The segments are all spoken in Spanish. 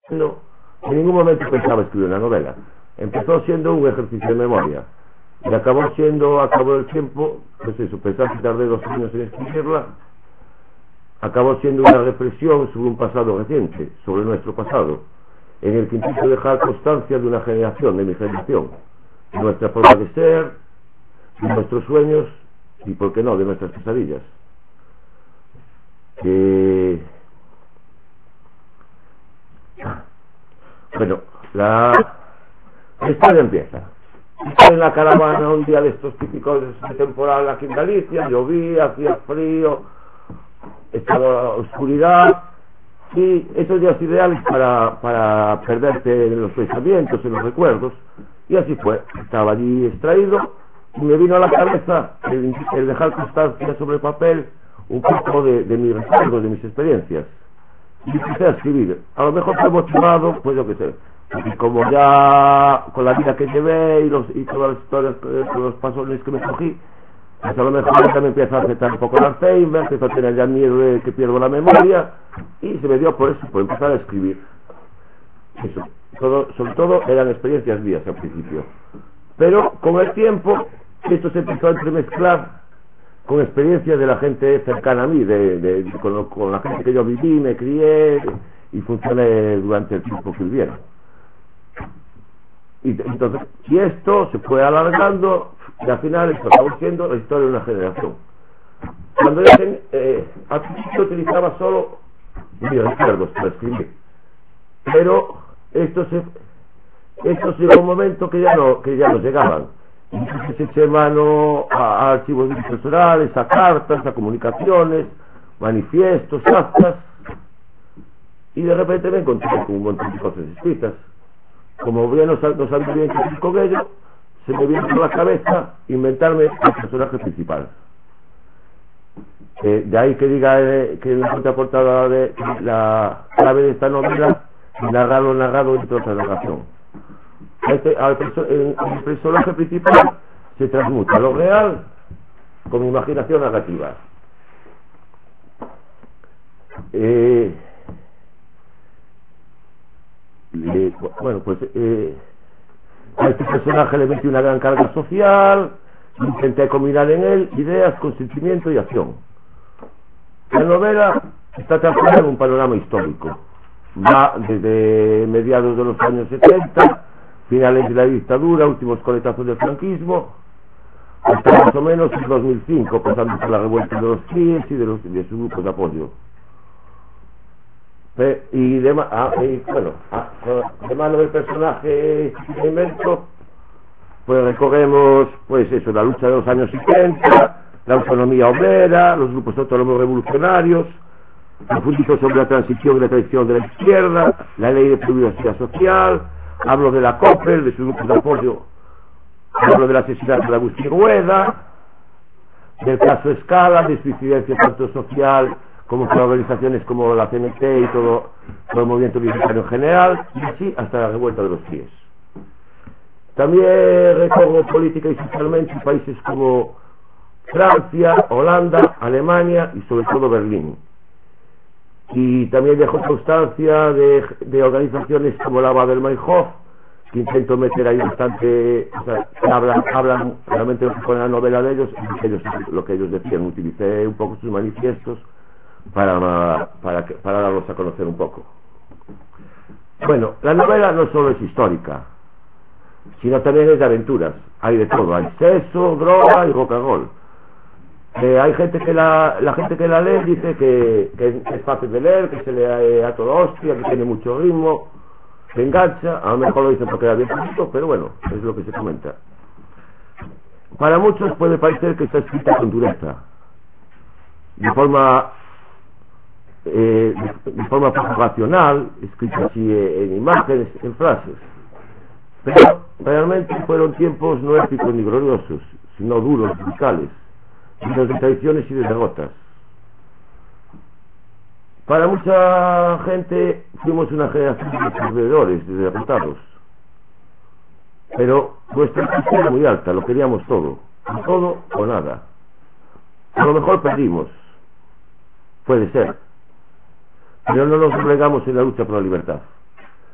no, en ningún momento pensaba escribir una novela. Empezó siendo un ejercicio de memoria y acabó siendo, a cabo del tiempo, pues eso, pensar que tardé 2 años en escribirla, acabó siendo una reflexión sobre un pasado reciente, sobre nuestro pasado, en el que intento dejar constancia de una generación, de mi generación, de nuestra forma de ser, de nuestros sueños y, por qué no, de nuestras pesadillas. Bueno, la historia empieza. Estoy en la caravana un día de estos típicos de temporal aquí en Galicia, llovía, hacía frío, estaba oscuridad, y esos días ideales para perderte en los pensamientos, en los recuerdos, y así fue. Estaba allí extraído y me vino a la cabeza el dejar constancia sobre el papel un poco de mis recuerdos, de mis experiencias, y empecé a escribir. A lo mejor fue motivado, pues yo qué sé, porque como ya con la vida que llevé y todas las historias, con los pasones que me cogí, pues a lo mejor ya me empieza a afectar un poco el Alzheimer, empiezo a tener ya miedo de que pierdo la memoria, y se me dio por eso, por empezar a escribir. Eso, sobre todo eran experiencias mías al principio, pero con el tiempo esto se empezó a entremezclar con experiencias de la gente cercana a mí, con la gente que yo viví, me crié y funcioné durante el tiempo que vivieron. Entonces, y esto se fue alargando y al final esto acabó siendo la historia de una generación. Cuando yo al principio utilizaba solo mis recuerdos para escribir, pero esto llegó un momento que ya no llegaban. Entonces eché mano a archivos personales, a cartas, a comunicaciones, manifiestos, actas, y de repente me encontré con un montón de cosas escritas. Como ya no sabía bien qué hacer con ello, se me vino por la cabeza inventarme el personaje principal. De ahí que diga que en la contraportada de la clave de esta novela, narrado dentro de otra narración. El personaje principal se transmuta lo real con imaginación narrativa. Bueno, pues a este personaje le metí una gran carga social, intenté combinar en él ideas con sentimiento y acción. La novela está transformada en un panorama histórico, va desde mediados de los años 70, finales de la dictadura, últimos coletazos del franquismo, hasta más o menos el 2005, pasando por la revuelta de los CIES y de sus grupos de apoyo. De mano del personaje que invento, pues recorremos, pues eso, la lucha de los años 70, la autonomía obrera, los grupos autónomos revolucionarios, profundizo sobre la transición y la traición de la izquierda, la ley de privacidad social, hablo de la COPEL, de sus grupos de apoyo, hablo del asesinato de Agustín Rueda, del caso Escala, de su incidencia tanto social como con organizaciones como la CNT y todo el movimiento libertario en general, y así hasta la revuelta de los CIES. También recorro política y socialmente en países como Francia, Holanda, Alemania y sobre todo Berlín. Y también dejo constancia de organizaciones como la Baader-Meinhof, que intento meter ahí bastante, o sea, hablan realmente lo que pone la novela de ellos, lo que ellos decían. Utilicé un poco sus manifiestos para darlos a conocer un poco. Bueno, la novela no solo es histórica, sino también es de aventuras. Hay de todo, hay sexo, droga y rock and roll. Hay gente que la gente que la lee dice que es fácil de leer, que se lee a toda hostia, que tiene mucho ritmo, que engancha. A lo mejor lo dicen porque era bien bonito, pero bueno, es lo que se comenta. Para muchos puede parecer que está escrita con dureza, de forma poco racional, escrita así en imágenes, en frases, pero realmente fueron tiempos no épicos ni gloriosos, sino duros, radicales, llenos de traiciones y de derrotas. Para mucha gente fuimos una generación de perdedores, de derrotados, pero nuestra expectativa era muy alta, lo queríamos todo o nada. A lo mejor perdimos, puede ser, pero no nos doblegamos en la lucha por la libertad.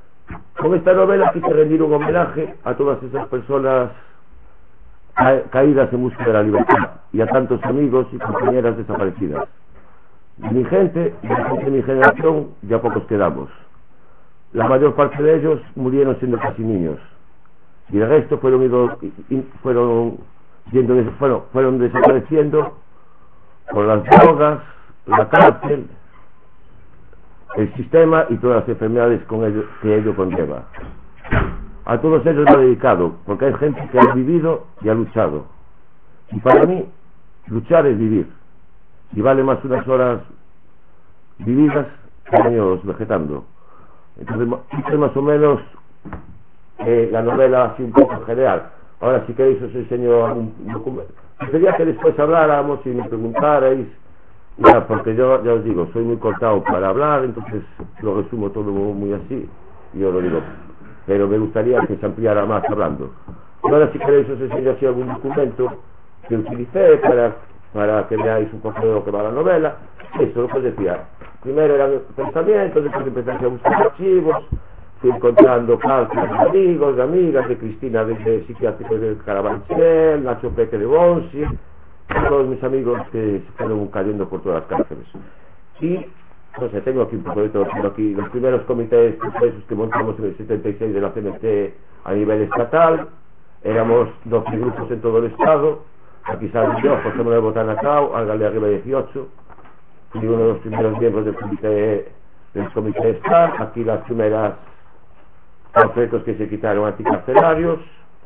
Con esta novela quise rendir un homenaje a todas esas personas caídas en busca de la libertad y a tantos amigos y compañeras desaparecidas. De mi gente y de la gente de mi generación ya pocos quedamos. La mayor parte de ellos murieron siendo casi niños y el resto fueron desapareciendo por las drogas, la cárcel, el sistema y todas las enfermedades que ello conlleva. A todos ellos me he dedicado, porque hay gente que ha vivido y ha luchado. Y para mí, luchar es vivir. Y vale más unas horas vividas que años vegetando. Entonces, hice más o menos la novela así un poco general. Ahora, si queréis, os enseño un documento. Quería que después habláramos y me preguntarais. Ya, porque yo ya os digo, soy muy cortado para hablar, entonces lo resumo todo muy así, y yo lo digo, pero me gustaría que se ampliara más hablando. Y ahora, si queréis, os enseño así algún documento que utilicé para que veáis un poco de lo que va la novela. Eso, lo que os decía, primero eran pensamientos, después empecé a buscar archivos, fui encontrando cartas de amigos, de amigas, de Cristina de Psiquiátrico de Carabanchel, Nacho Peque de Bonsi, todos mis amigos que se fueron cayendo por todas las cárceles. Y, no sé, tengo aquí un poco de todo. Tengo aquí los primeros comités que montamos en el 76 de la CNT a nivel estatal. Éramos 12 grupos en todo el estado. Aquí sale yo, José Manuel Botanacao, Álgale Arriba 18. Fui uno de los primeros miembros del comité estatal. Aquí las primeras panfletos que se quitaron anticarcelarios,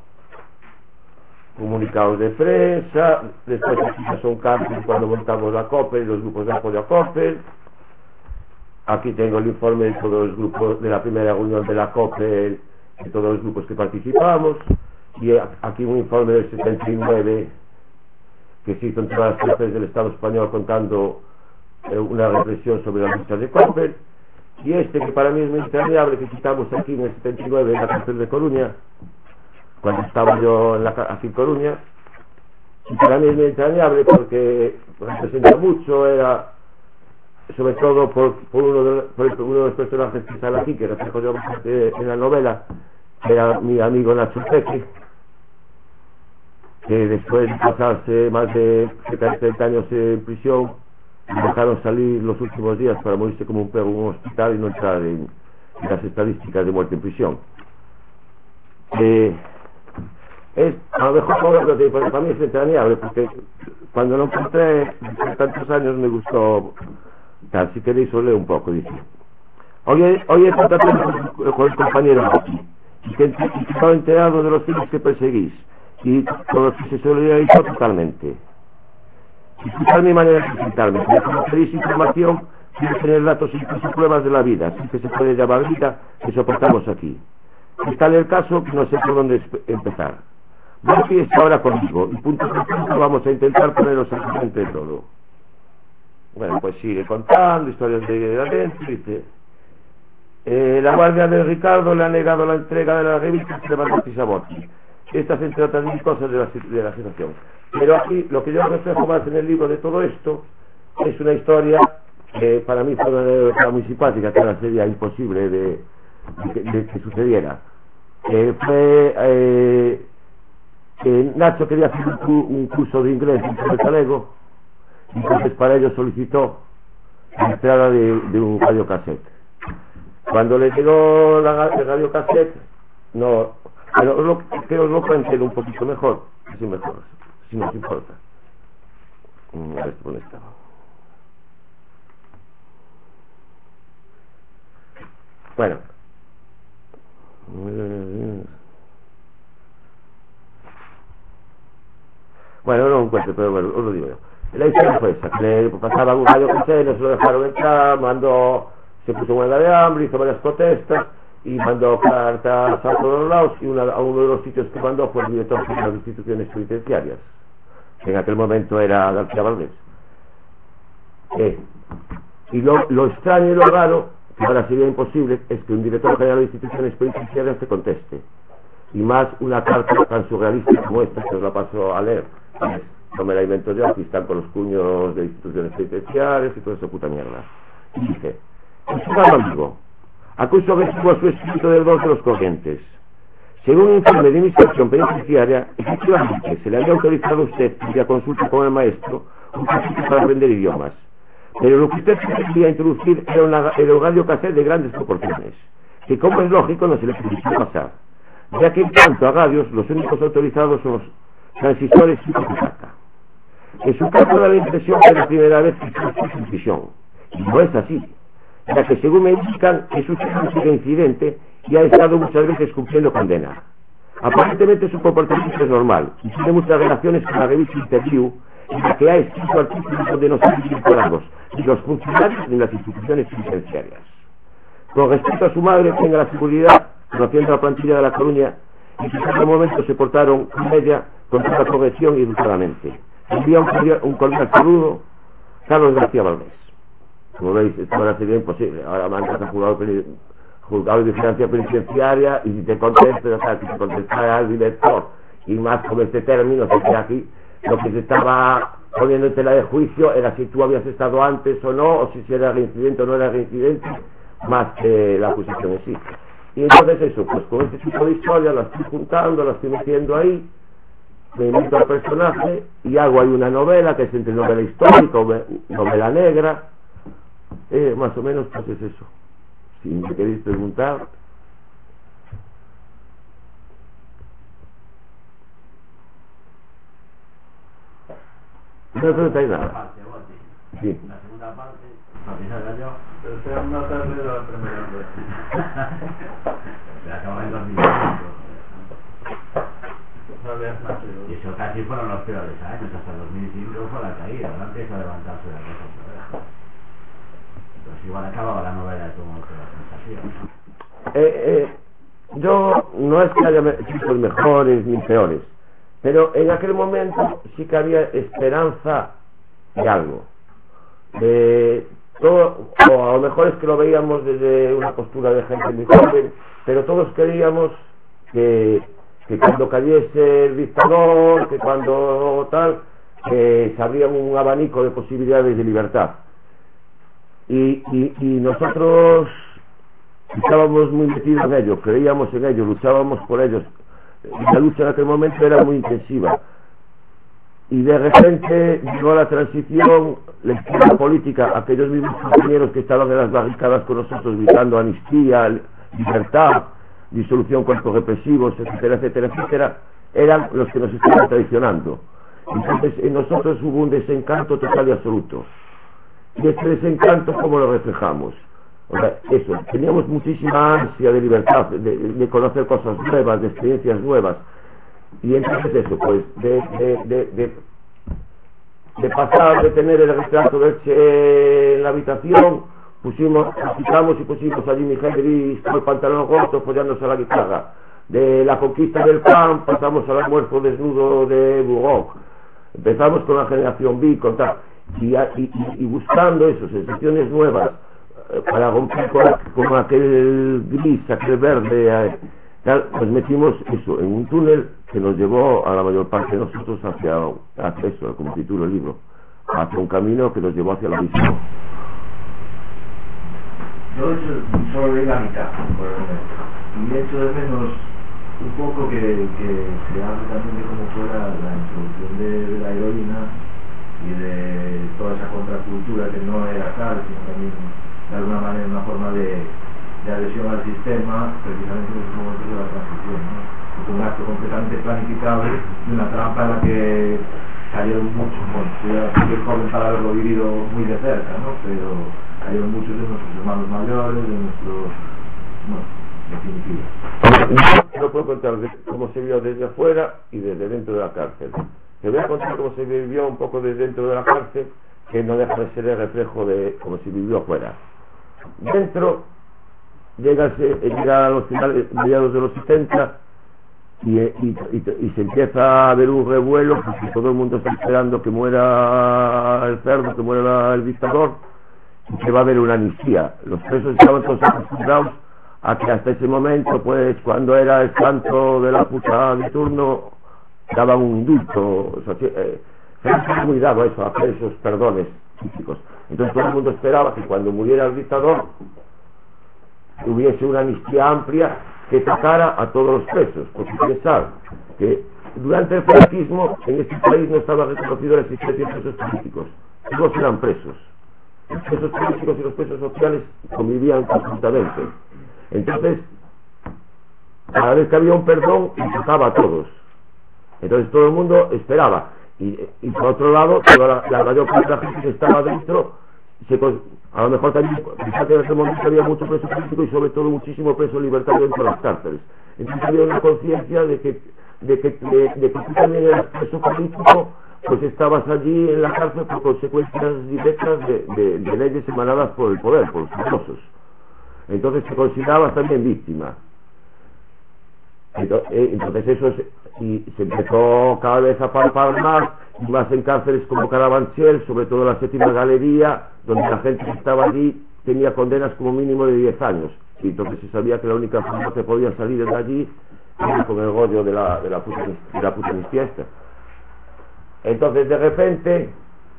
comunicados de prensa, después aquí son cambios cuando montamos la COPEL, los grupos de apoyo a COPEL. Aquí tengo el informe de todos los grupos de la primera reunión de la COPEL, de todos los grupos que participamos, y aquí un informe del 79 que se hizo en todas las cárceles del Estado español contando una reflexión sobre las luchas de COPEL, y este que para mí es muy entrañable, que quitamos aquí en el 79 en la cárcel de Coruña, cuando estaba yo aquí en Coruña, y para mí es muy entrañable porque representa mucho, era sobre todo por uno de los personajes que sale aquí, que reflejo yo bastante en la novela, que era mi amigo Nacho Peque, que después de pasarse más de 30 años en prisión, me dejaron salir los últimos días para morirse como un perro en un hospital y no entrar en las estadísticas de muerte en prisión. A lo mejor para mí es entrañable porque cuando lo encontré hace tantos años me gustó tal. Si queréis os leo un poco. Dice: hoy he contactado con el compañero aquí y que estaba enterado de los fines que perseguís y con los que se solidarizó totalmente. Escuchar mi manera de presentarme, como queréis información, quiero tener datos y incluso pruebas de la vida, así que se puede llamar vida, que soportamos aquí. Está en el caso que no sé por dónde empezar. Buffy está ahora conmigo y punto por punto vamos a intentar poneros al corriente de todo. Bueno, pues sigue contando historias de adentro. Dice: la guardia de Ricardo le ha negado la entrega de las revistas de Barbatis a Botti. Estas entre otras mil cosas de la situación. Pero aquí lo que yo reflejo más en el libro de todo esto es una historia que para mí fue una anécdota muy simpática, que ahora sería imposible de que sucediera. Fue que Nacho quería hacer un curso de inglés en el galego, entonces para ello solicitó la entrada de un radiocassette. Cuando le llegó el radiocassette, no, pero que os lo cuente un poquito mejor, así mejor, si no os importa. A ver dónde estaba. Bueno, no lo encuentro, pero bueno, os lo digo yo. La historia fue esa, que le pasaba un radio que se lo dejaron entrar, se puso huelga de hambre, hizo varias protestas y mandó cartas a todos los lados, y a uno de los sitios que mandó fue el director de las instituciones penitenciarias, que en aquel momento era García Valdés. Y lo extraño y lo raro, que ahora sería imposible, es que un director general de instituciones penitenciarias te conteste, y más una carta tan surrealista como esta, que os la paso a leer. No me la invento yo, aquí están con los cuños de instituciones penitenciarias y toda esa puta mierda. Y dice: estimado amigo, Acuso recibo su escrito del 2 de los corrientes. Según un informe de mi instrucción penitenciaria, efectivamente se le había autorizado a usted, vía consulta con el maestro, un curso para aprender idiomas. Pero lo que usted quería introducir era un radio cassette de grandes proporciones, que como es lógico no se le permitió pasar, ya que en cuanto a radios, los únicos autorizados son los transistores tipo placa. En su caso da la impresión que es la primera vez que se hace prisión, y no es así, ya que según me indican es usted un incidente y ha estado muchas veces cumpliendo condena. Aparentemente su comportamiento es normal y tiene muchas relaciones con la revista Interview, en la que ha escrito artículos donde no son vinculados ni los funcionarios ni las instituciones penitenciarias. Con respecto a su madre, tenga la seguridad, conociendo la plantilla de La Coruña, en que en cada momento se portaron con ella con toda corrección y educadamente. Envía un cordial saludo, Carlos García Valdés. Como veis, esto ahora sería imposible. Ahora mandas a juzgado de vigilancia penitenciaria y si te contestas, o sea, si te contestara al director y más con este término que aquí, lo que se estaba poniendo en tela de juicio era si tú habías estado antes o no, o si era reincidente o no era reincidente, más que la acusación en sí. Y entonces eso, pues con este tipo de historias las estoy juntando, las estoy metiendo ahí, me invito al personaje y hago ahí una novela que es entre novela histórica o novela negra, más o menos pues es eso. Si me queréis preguntar. No me preguntáis nada. Sí. La segunda parte, yo. Pero sea una tarde de la primera vez. Se acaba en 2005. No habías nacido. Y eso casi fueron los peores años, hasta 2005 fue la caída, ahora empieza a levantarse la cosa otra vez. Entonces igual acababa la novela de como la sensación. Yo no es que haya chicos mejores ni peores, pero en aquel momento sí que había esperanza de algo. Todo, o a lo mejor es que lo veíamos desde una postura de gente muy joven, pero todos creíamos que cuando cayese el dictador, que cuando tal, que se abría un abanico de posibilidades de libertad. Y nosotros estábamos muy metidos en ello, creíamos en ello, luchábamos por ellos. La lucha en aquel momento era muy intensiva. Y de repente llegó la transición, la izquierda política, aquellos mismos compañeros que estaban en las barricadas con nosotros gritando amnistía, libertad, disolución cuerpos represivos, etcétera, etcétera, etcétera, eran los que nos estaban traicionando. Entonces en nosotros hubo un desencanto total y absoluto. Y este desencanto, ¿cómo lo reflejamos? O sea, eso, teníamos muchísima ansia de libertad, de conocer cosas nuevas, de experiencias nuevas. Y entonces eso, pues, de pasar de tener el retrato de Che en la habitación, quitamos y pusimos a Jimi Hendrix con el pantalón roto follándose a la guitarra. De la conquista del pan pasamos al almuerzo desnudo de Burok. Empezamos con la generación B, con tal, y buscando eso, sensaciones nuevas, para romper con aquel gris, aquel verde, nos metimos eso en un túnel que nos llevó a la mayor parte de nosotros hacia eso, como titula el libro, hacia un camino que nos llevó hacia el abismo. Yo solo leí la mitad por el momento y echo de menos un poco que se hable también de cómo fue la introducción de la heroína y de toda esa contracultura que no era tal, sino también de alguna manera una forma de adhesión al sistema, precisamente en esos momentos de la transición, ¿no? Fue un acto completamente planificable y una trampa en la que cayeron muchos, bueno, yo soy joven para haberlo vivido muy de cerca, ¿no? Pero cayeron muchos de nuestros hermanos mayores, de nuestros, bueno, definitiva. No puedo contar cómo se vio desde afuera y desde dentro de la cárcel. Te voy a contar cómo se vivió un poco desde dentro de la cárcel, que no deja de ser el reflejo de cómo se vivió afuera. Dentro llega a los finales, mediados de los 70 y se empieza a ver un revuelo porque todo el mundo está esperando que muera el cerdo, que muera el dictador y que va a haber una amnistía. Los presos estaban todos acostumbrados a que hasta ese momento, pues cuando era el santo de la puta de turno, daban un indulto, o sea, se ha muy dado eso, a esos perdones típicos. Entonces todo el mundo esperaba que cuando muriera el dictador hubiese una amnistía amplia que tocara a todos los presos, porque pensar que durante el franquismo en este país no estaba reconocido la existencia de presos políticos, todos eran presos. Los presos políticos y los presos sociales convivían conjuntamente. Entonces, cada vez que había un perdón, tocaba a todos. Entonces todo el mundo esperaba. Y por otro lado, toda la mayor parte de la gente que estaba dentro, a lo mejor también, fíjate, en ese momento había mucho preso político y sobre todo muchísimo preso libertario dentro de las cárceles. Entonces había una conciencia de que tú también eras preso político, pues estabas allí en la cárcel por consecuencias directas de leyes emanadas por el poder, por los poderosos. Entonces te considerabas también víctima. Entonces eso y se empezó cada vez a palpar más y más en cárceles como Carabanchel, sobre todo la Séptima Galería, donde la gente que estaba allí tenía condenas como mínimo de 10 años, y entonces se sabía que la única forma que podía salir de allí era con el rollo de la puta amnistía esta. Entonces de repente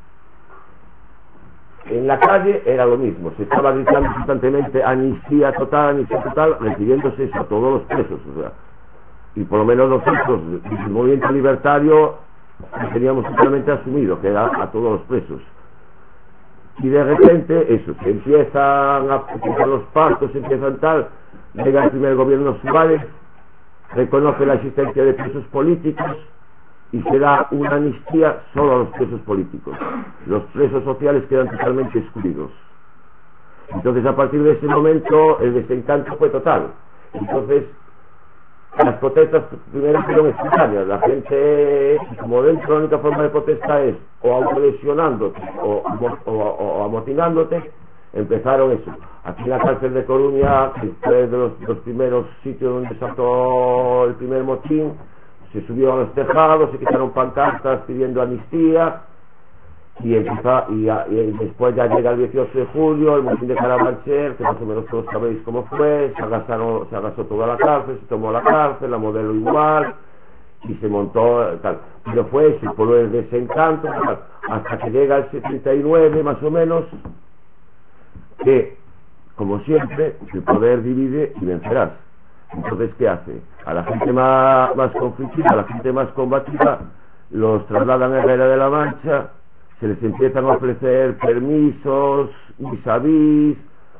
en la calle era lo mismo, se estaba gritando constantemente amnistía total, refiriéndose eso a todos los presos, o sea, y por lo menos nosotros el movimiento libertario teníamos totalmente asumido que era a todos los presos. Y de repente eso, se empiezan los pactos, empiezan tal, llega el primer gobierno Suárez, reconoce la existencia de presos políticos y se da una amnistía solo a los presos políticos. Los presos sociales quedan totalmente excluidos. Entonces a partir de ese momento el desencanto fue total. Entonces las protestas primero fueron espontáneas. La gente, como dentro la única forma de protesta es o autolesionándote o amotinándote, empezaron eso. Aquí en la cárcel de Coruña, que fue de los primeros sitios donde saltó el primer motín, se subió a los tejados, se quitaron pancartas pidiendo amnistía, y después ya llega el 18 de julio, el motín de Carabanchel, que más o menos todos sabéis cómo fue, se agasó toda la cárcel, se tomó la cárcel, la modelo igual, y se montó tal. Pero fue eso, por el desencanto, tal, hasta que llega el 79 más o menos, que, como siempre, el poder divide y vencerás. Entonces, ¿qué hace? A la gente más conflictiva, a la gente más combativa, los trasladan a Herrera de la Mancha, se les empiezan a ofrecer permisos, vis-a-vis,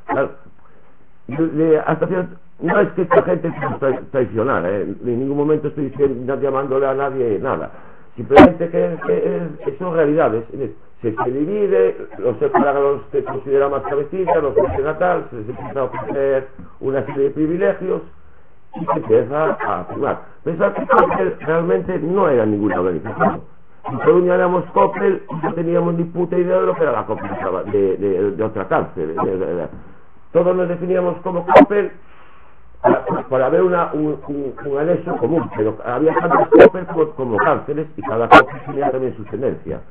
hasta cierto, no es que esta gente se traicionara, en ningún momento estoy diciendo, llamándole a nadie nada, simplemente que son realidades. Se divide, los separan a los que consideran más cabecillas, los que natal, se les empieza a ofrecer una serie de privilegios y se empieza a firmar. Pensar que realmente no era ninguna organización. En Coruña éramos Coppel y no teníamos ni puta idea de lo que era la Coppel de otra cárcel. Todos nos definíamos como Coppel para haber un anexo común, pero había tantas Coppel como cárceles y cada cárcel tenía también su tendencia.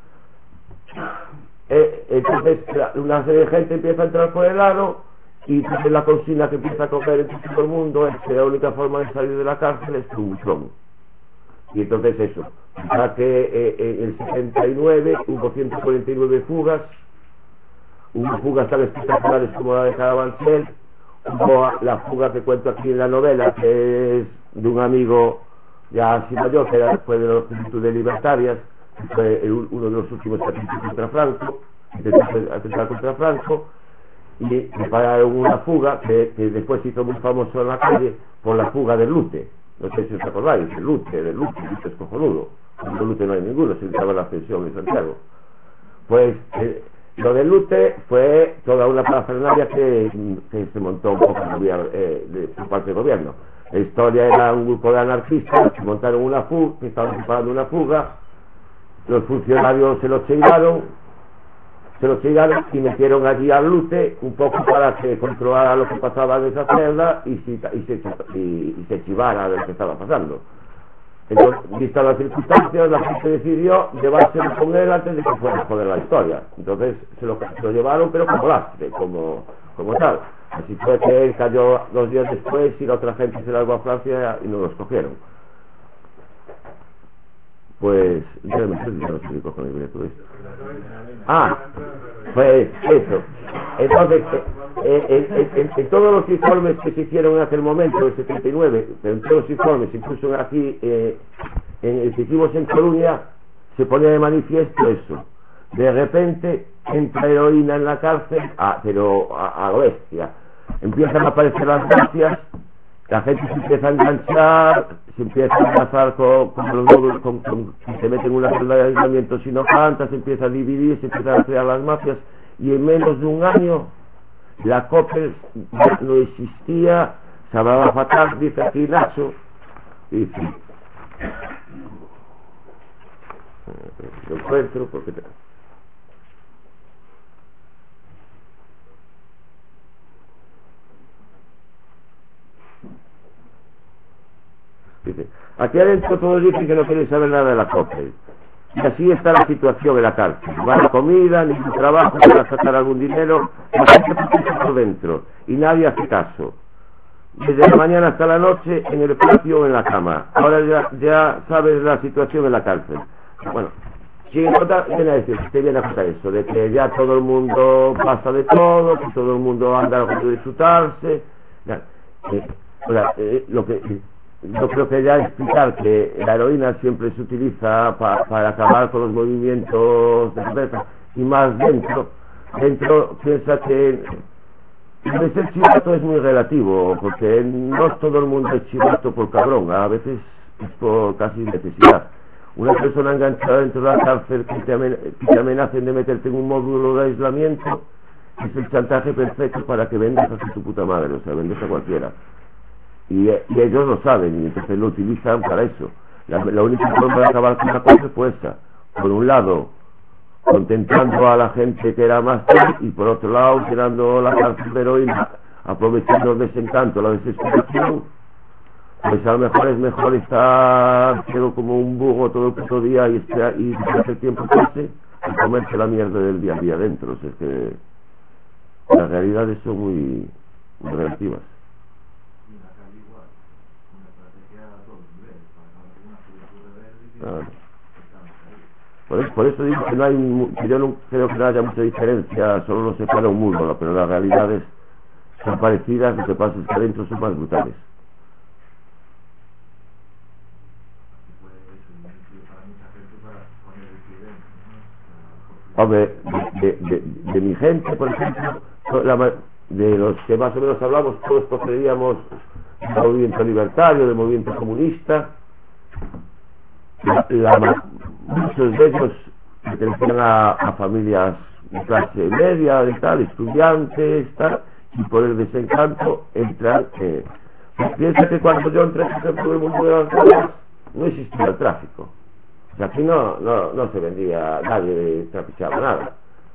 Entonces una serie de gente empieza a entrar por el lado y entonces la consigna que empieza a coger en todo el mundo es que la única forma de salir de la cárcel es tu butrón. Y entonces eso, ya que en el 79 hubo 149 fugas, hubo fugas tan espectaculares como la de Carabanchel, hubo la fuga que cuento aquí en la novela, que es de un amigo ya así mayor, que fue de los Juventudes Libertarias, que fue uno de los últimos que atentó contra Franco, atentar contra Franco, y prepararon una fuga que después se hizo muy famoso en la calle por la fuga del Lute. No sé si os acordáis, el Lute es cojonudo. En el Lute no hay ninguno, se estaba la ascensión en Santiago. Pues lo del Lute fue toda una parafernalia que se montó un poco por parte del gobierno. La historia era un grupo de anarquistas que montaron una fuga, que estaban preparando una fuga, los funcionarios se lo chingaron y metieron allí al Lute un poco para que controlara lo que pasaba en esa celda y se chivara de lo que estaba pasando. Entonces, vistas las circunstancias, la gente decidió llevárselo con él antes de que fuera a joder la historia. Entonces se lo llevaron, pero como lastre, como tal. Así fue que él cayó 2 días después y la otra gente se largó a Francia y no los cogieron. Pues realmente no sé si cojones viene todo esto. Pues eso. Entonces en todos los informes que se hicieron en aquel momento, el 79, pero en todos los informes, incluso aquí en el que hicimos en Coruña, se ponía de manifiesto eso. De repente entra heroína en la cárcel, pero a lo bestia. Empiezan a aparecer las gracias, la gente se empieza a enganchar, se empieza a enlazar con los módulos, se meten en una celda de aislamiento si no canta, se empieza a dividir, se empiezan a crear las mafias, y en menos de un año la COPEL ya no existía, se hablaba fatal, dice aquí Nacho, y sí. Lo encuentro porque dice, aquí adentro todos dicen que no quieren saber nada de la COPEL, y así está la situación en la cárcel. No hay comida, ni trabajo para sacar algún dinero, la gente está por dentro y nadie hace caso, desde la mañana hasta la noche en el patio o en la cama. Ahora ya sabes la situación en la cárcel. Bueno, si viene a decir, te viene a contar eso, de que ya todo el mundo pasa de todo, que todo el mundo anda a disfrutarse. Lo que yo creo que ya explicar que la heroína siempre se utiliza para acabar con los movimientos de cabeza, y más dentro piensa que el ser chivato es muy relativo, porque no todo el mundo es chivato por cabrón, a veces es por casi necesidad. Una persona enganchada dentro de la cárcel que te amenacen de meterte en un módulo de aislamiento es el chantaje perfecto para que vendas a tu puta madre, o sea, vendes a cualquiera. Y ellos lo saben, y entonces lo utilizan para eso. La única forma de acabar con la cosa fue esa. Por un lado, contentando a la gente que era más tal, y por otro lado, tirando la cárcel de heroína, aprovechando el desencanto, la desesperación. Pues a lo mejor es mejor estar ciego como un burro todo el puto día y dejar que el tiempo pase, y comerse la mierda del día a día dentro. O sea, es que las realidades son muy relativas. Por eso digo que no hay, que yo no creo que no haya mucha diferencia, solo nos separa un mundo, pero las realidades son parecidas, lo que pasa es que adentro son más brutales. Hombre, de mi gente, por ejemplo, de los que más o menos hablamos, todos procedíamos del movimiento libertario, del movimiento comunista. Muchos de ellos pertenecían a familias de clase media, de tal, estudiantes, tal, y por el desencanto entran. Piensa que cuando yo entré en el mundo de las drogas no existía el tráfico. O sea, aquí no se vendía, nadie traficaba nada.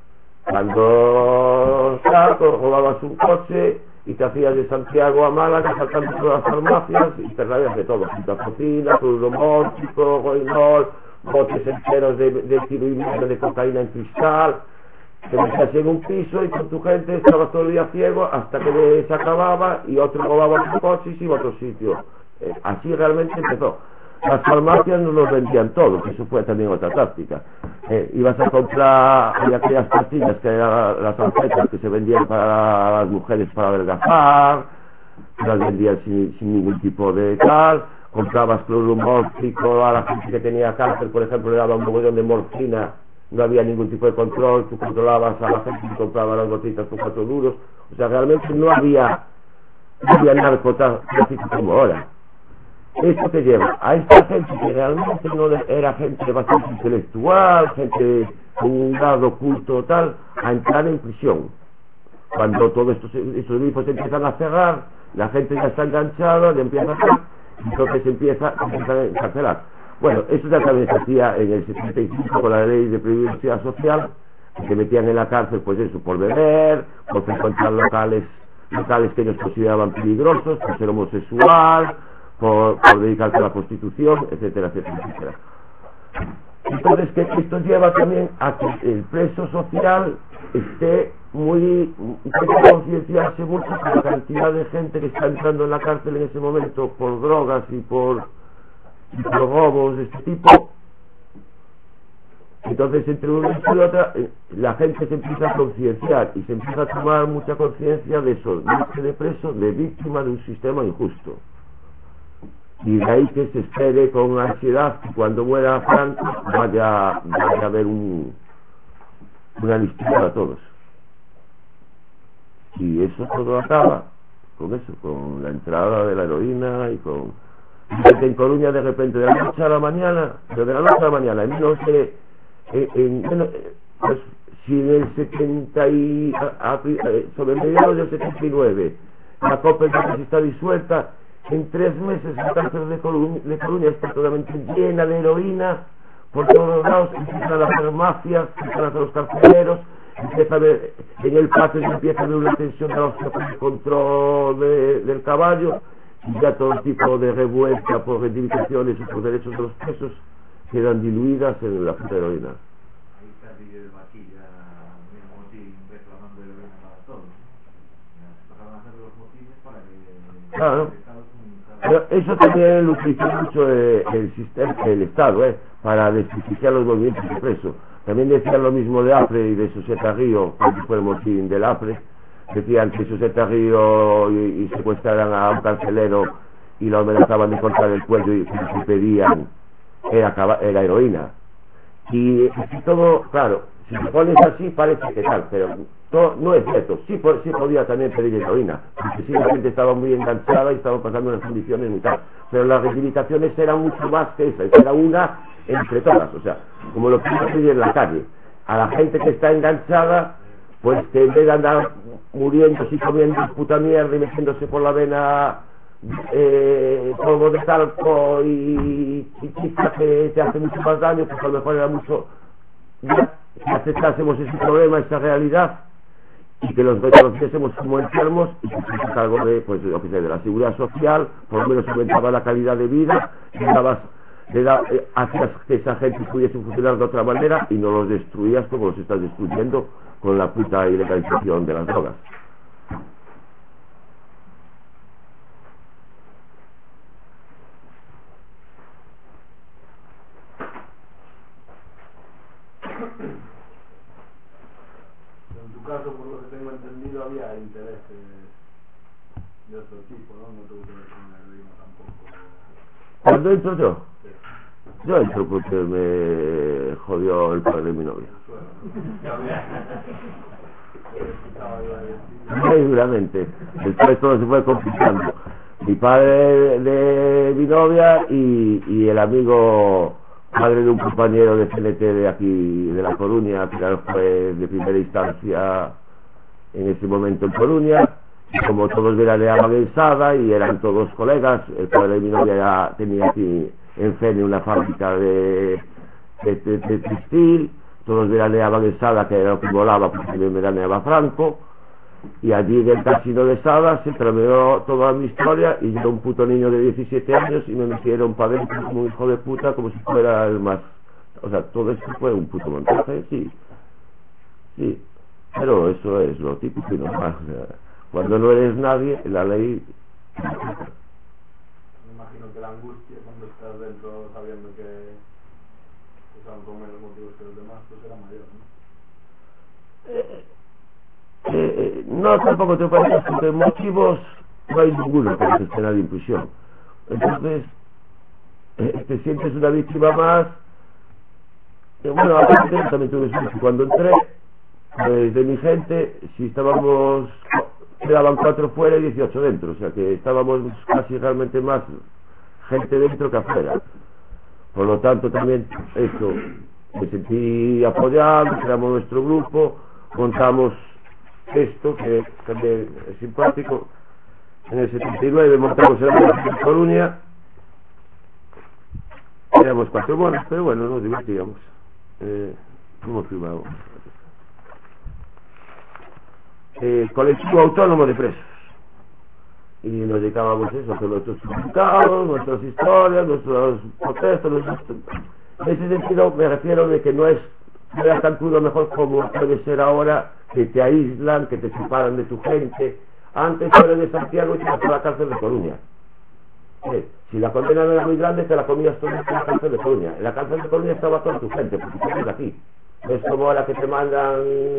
Cuando robabas un coche y te hacías de Santiago a Málaga saltando todas las farmacias y te rabías de todo, citafosina, cloromórfico, goinol, botes enteros de kilo y medio de cocaína en cristal. Te metías en un piso y con tu gente estabas todo el día ciego hasta que se acababa y otro robaba tu coche y se iba a otro sitio. Así realmente empezó. Las farmacias no los vendían todos, eso fue también otra táctica. Ibas a comprar aquellas pastillas que eran las alfetas que se vendían para las mujeres para adelgazar, las vendían sin ningún tipo de tal. Comprabas cloromórfico a la gente que tenía cáncer, por ejemplo, le daban un mogollón de morfina, no había ningún tipo de control, tú controlabas a la gente que compraba las gotitas por 4 duros. O sea, realmente no había narcotráfico como ahora. Esto te lleva a esta gente que realmente no era gente bastante intelectual, gente con un grado oculto tal, a entrar en prisión. Cuando todos estos grifos empiezan a cerrar, la gente ya está enganchada, ya empieza a hacer, entonces empieza a encarcelar. Bueno, eso ya también se hacía en el 75 con la ley de privacidad social, que se metían en la cárcel, pues eso, por beber, por frecuentar locales que ellos consideraban peligrosos, por ser homosexual, por dedicarse a la prostitución, etcétera, etcétera, etcétera. Entonces, que esto lleva también a que el preso social esté tiene que concienciarse mucho con la cantidad de gente que está entrando en la cárcel en ese momento por drogas y por robos de este tipo, Entonces, entre una y otra, la gente se empieza a concienciar y se empieza a tomar mucha conciencia de eso, de preso, de víctima de un sistema injusto. Y de ahí que se espere con ansiedad que cuando muera Franco vaya a haber una amnistía para todos. Y eso todo acaba con eso, con la entrada de la heroína y con... En Coruña de repente, de la noche a la mañana, pero de la noche a la mañana, no sé, pues si en el 70 y... sobre mediados del 79 la Copa está disuelta, en 3 meses la cárcel de Coruña está totalmente llena de heroína por todos los lados, empiezan a hacer mafias, empiezan a hacer los carceleros, empieza a ver, en el patio empieza a haber una tensión de los de control del caballo, y ya todo tipo de revuelta por reivindicaciones y por derechos de los presos quedan diluidas en la puta heroína. Ahí casi el vaquilla, el motín reclamando heroína para todos. Pasaban a hacer los motines para que... Claro. Pero eso también lo utilizó mucho el Estado, para desprestigiar los movimientos de presos. También decían lo mismo de APRE y de Soseta Río, cuando fue el motín del APRE. Decían que Soseta Río y secuestraran a un carcelero y lo amenazaban de cortar el cuello y lo que pedían era heroína. Y todo, claro, si te pones así parece que tal, pero no es cierto. Sí podía también pedir heroína, porque sí, la gente estaba muy enganchada y estaba pasando unas condiciones y tal, pero las reivindicaciones eran mucho más que esas, era una entre todas, o sea, como lo que uno pide en la calle, a la gente que está enganchada, pues que en vez de andar muriéndose y comiendo puta mierda y metiéndose por la vena polvo de talco y chicha que te hace mucho más daño, pues a lo mejor era mucho que aceptásemos ese problema, esa realidad, y que los reconociésemos como enfermos y que se hizo cargo de, pues, de la seguridad social, por lo menos aumentaba la calidad de vida, hacías que esa gente pudiese funcionar de otra manera y no los destruías como los estás destruyendo con la puta ilegalización de las drogas. En tu caso, por lo que tengo entendido, había intereses de otro tipo, ¿no? No tuvo que ver con la heroína tampoco. ¿Cuándo entro yo? Sí. Yo entro porque me jodió el padre de mi novia. Muy duramente. Después todo se fue complicando. Mi padre de mi novia y el amigo padre de un compañero de CNT de aquí, de La Coruña, que era el juez de primera instancia en ese momento en Coruña. Y como todos veraneaban en Sada y eran todos colegas, el padre de mi novia ya tenía aquí en Fene una fábrica de textil, todos veraneaban en Sada, que era lo que volaba porque también veraneaba Franco, y allí en el casino de Sada se trameó toda mi historia y yo era un puto niño de 17 años y me metieron para dentro como un hijo de puta, como si fuera el más... O sea, todo esto fue un puto montaje, sí, pero eso es lo típico y normal. O sea, cuando no eres nadie, la ley... Me imagino que la angustia cuando estás dentro sabiendo que son con menos motivos que los demás, pues era mayor, ¿no? No, tampoco te parece, porque motivos no hay ninguno para que esté nadie en prisión. Entonces, te sientes una víctima más. Bueno, aparte también tuve suerte. Cuando entré, pues de mi gente, si estábamos, quedaban 4 fuera y 18 dentro, o sea que estábamos casi realmente más gente dentro que afuera. Por lo tanto también eso, me sentí apoyado, creamos nuestro grupo, montamos esto que también es simpático. En el 79 montamos el Atlántico de Coruña, éramos 4 monos, pero bueno, nos divertíamos. ¿Cómo firmamos? Colectivo autónomo de presos, y nos dedicábamos a eso, a hacer nuestros comunicados, nuestras historias, nuestros protestos, en ese sentido me refiero de que no era tan crudo, mejor como puede ser ahora, que te aíslan, que te separan de tu gente. Antes fuera de Santiago y te vas a la cárcel de Coruña, Si la condena no era muy grande, te la comías todo en la cárcel de Coruña. En la cárcel de Coruña estaba toda tu gente, porque tú eres de aquí. Es como ahora que te mandan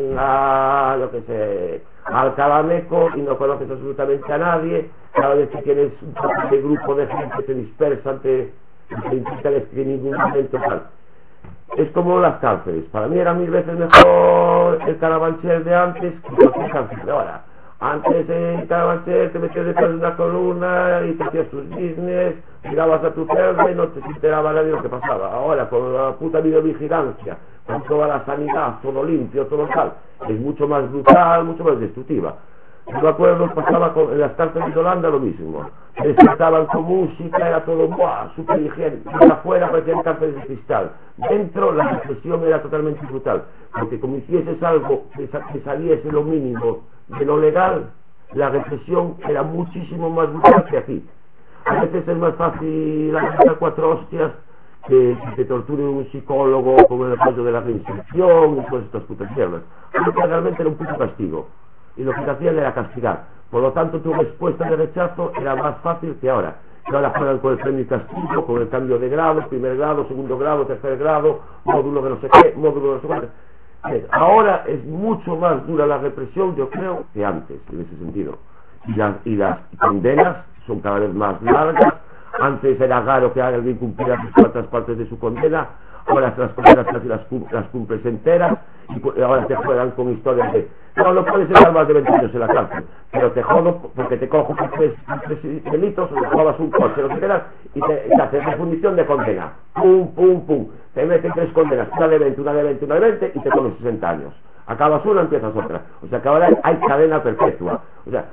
a, lo que sé, al Calameco y no conoces absolutamente a nadie. Cada vez que tienes un poco de grupo de gente te dispersan, te intentan escribir ningún momento tal. Es como las cárceles. Para mí era 1000 veces mejor el Carabanchel de antes que cualquier cárcel de ahora. Antes en Carabanchel te metías detrás de una columna y te hacías tus business, llegabas a tu celda y no te enteraba nadie de lo que pasaba. Ahora con la puta videovigilancia, con toda la sanidad, todo limpio, todo tal, es mucho más brutal, mucho más destructiva. Yo me acuerdo, pasaba en las cárceles de Holanda lo mismo. Despertaban con música, era todo súper higiénico. Y afuera parecían cárceles de cristal. Dentro la represión era totalmente brutal. Porque como hicieses algo que saliese lo mínimo de lo legal, la represión era muchísimo más brutal que aquí. A veces es más fácil aguantar 4 hostias que te torture un psicólogo con el rollo de la reinserción y todas estas putas mierdas. Porque realmente era un puto castigo. Y lo que te hacían era castigar. Por lo tanto, tu respuesta de rechazo era más fácil que ahora. Que ahora juegan con el premio y castigo, con el cambio de grado, primer grado, segundo grado, tercer grado, módulo de no sé qué, módulo de no sé cuánto. Ahora es mucho más dura la represión, yo creo, que antes, en ese sentido. Y las condenas son cada vez más largas. Antes era raro que alguien cumpliera cuantas partes de su condena. Ahora las condenas casi las cumples enteras. Y ahora te juegan con historias de no puedes estar más de 20 años en la cárcel, pero te jodo porque te cojo con 3 delitos, o robas un coche, lo que quieras, y te haces refundición de condena. Pum, pum, pum. Te meten 3 condenas, una de 20, una de 20, una de 20, y te comes 60 años. Acabas una, empiezas otra. O sea que ahora hay cadena perpetua. O sea,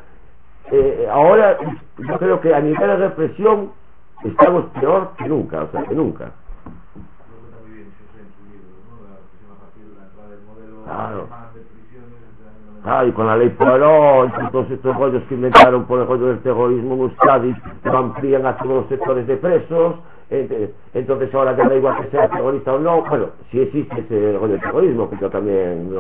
ahora yo creo que a nivel de represión estamos peor que nunca, o sea, que nunca. Claro. Y con la ley Poirot y todos estos rollos que inventaron por el rollo del terrorismo en Euskadi, lo amplían a todos los sectores de presos. Entonces ahora ya da igual que sea terrorista o no. Bueno, si existe ese rollo de terrorismo, que yo también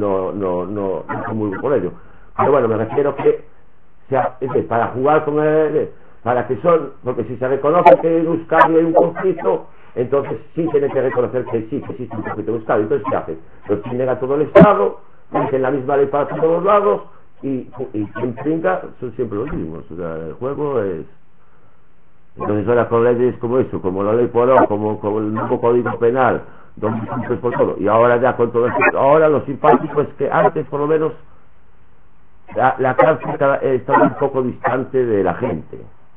no comulgo por ello, pero bueno, me refiero que sea, para jugar con él, para que porque si se reconoce que en Euskadi hay un conflicto, entonces sí tiene que reconocer que sí, que existe un conflicto en Euskadi. Entonces ¿qué hace? Pues niega todo el Estado, dice la misma ley para todos los lados, y quien trinca son siempre los mismos. O sea, el juego es... Entonces ahora con leyes como eso, como la ley Poirot, como el nuevo código penal, donde cumples por todo, y ahora ya con todo esto, ahora lo simpático es que antes por lo menos la cárcel estaba un poco distante de la gente.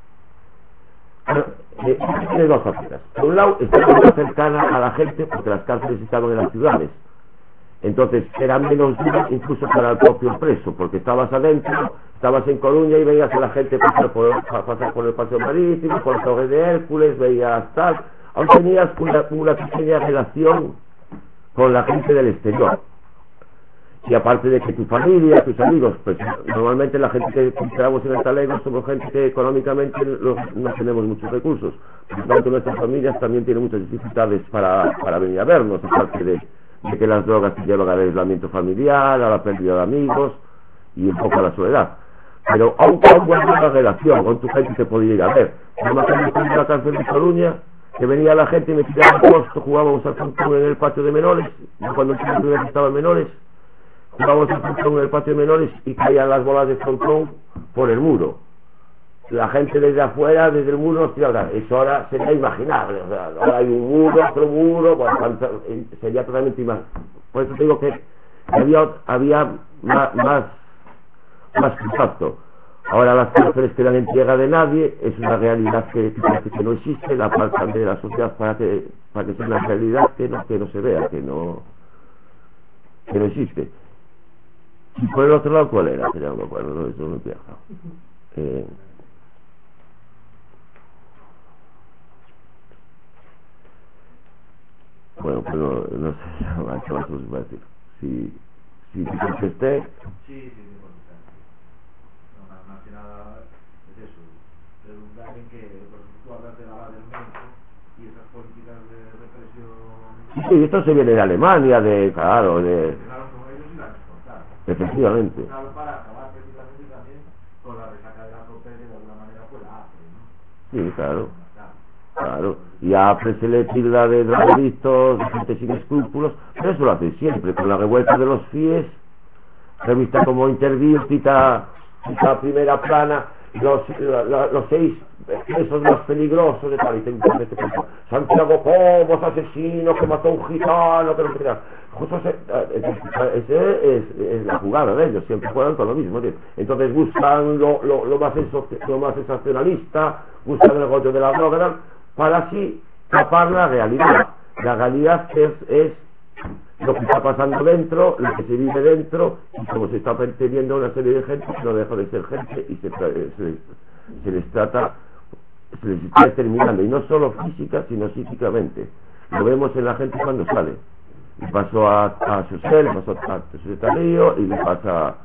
Bueno, tiene 2 facetas. Por un lado, estaba más cercana a la gente porque las cárceles estaban en las ciudades. Entonces era menos duro incluso para el propio preso, porque estabas adentro, estabas en Coruña y veías a la gente pasar por el paseo marítimo, por la Torre de Hércules, veías tal, aún tenías una pequeña relación con la gente del exterior. Y aparte de que tu familia, tus amigos, pues normalmente la gente que entramos en el talego somos gente que económicamente no tenemos muchos recursos. Por lo tanto, nuestras familias también tienen muchas dificultades para venir a vernos, aparte de que las drogas te llevan al aislamiento familiar, a la pérdida de amigos y un poco a la soledad. Pero aún guardas una relación con tu gente que podía ir a ver. Yo me acuerdo en la cárcel de Coruña, que venía la gente y me tiraba el posto, jugábamos al frontón en el patio de menores, cuando el primer estaba en menores, jugábamos al frontón en el patio de menores y caían las bolas de frontón por el muro. La gente desde afuera, desde el muro nos tiraba. Eso ahora sería imaginable. O sea, ahora hay un muro, otro muro, bueno, sería totalmente imaginable. Por eso te digo que había más contacto. Ahora las cárceles quedan en tierra de nadie, es una realidad que no existe, la falta de la sociedad para que sea una realidad que no se vea, que no existe. Y por el otro lado, ¿cuál era? Ya no me acuerdo, no, eso no empieza. Bueno, pero no sé, ¿qué más os va a decir? Si te contesté... Sí, me contestaste. No, más que nada es eso, redundar en que, por ejemplo, tú hablas de la Baden-Meinhof y esas políticas de represión... Sí, esto se viene de Alemania, claro, Empezaron con ellos y las exportaron. Efectivamente. Para acabar precisamente también con la resaca de la tropa, que de alguna manera fue la AFRE, ¿no? Sí, claro. Claro, y a se le tilda de drogadictos, de gente sin escrúpulos, pero eso lo hace siempre, con la revuelta de los FIES, revista como Interview, quita primera plana, los 6 esos más peligrosos de tal, y tengo que meter Santiago Cobos, asesino, que mató a un gitano, que no sé qué. Justo ese es la jugada de ellos, siempre juegan con lo mismo, ¿sí? Entonces buscan lo más sensacionalista, buscan el rollo de la droga, para así tapar la realidad. La realidad es lo que está pasando dentro, lo que se vive dentro, y como se está percibiendo una serie de gente que no deja de ser gente y se les trata, se les está determinando, y no solo física sino psíquicamente. Lo vemos en la gente cuando sale. Le pasó a José, le pasó a José Tarío, y le pasó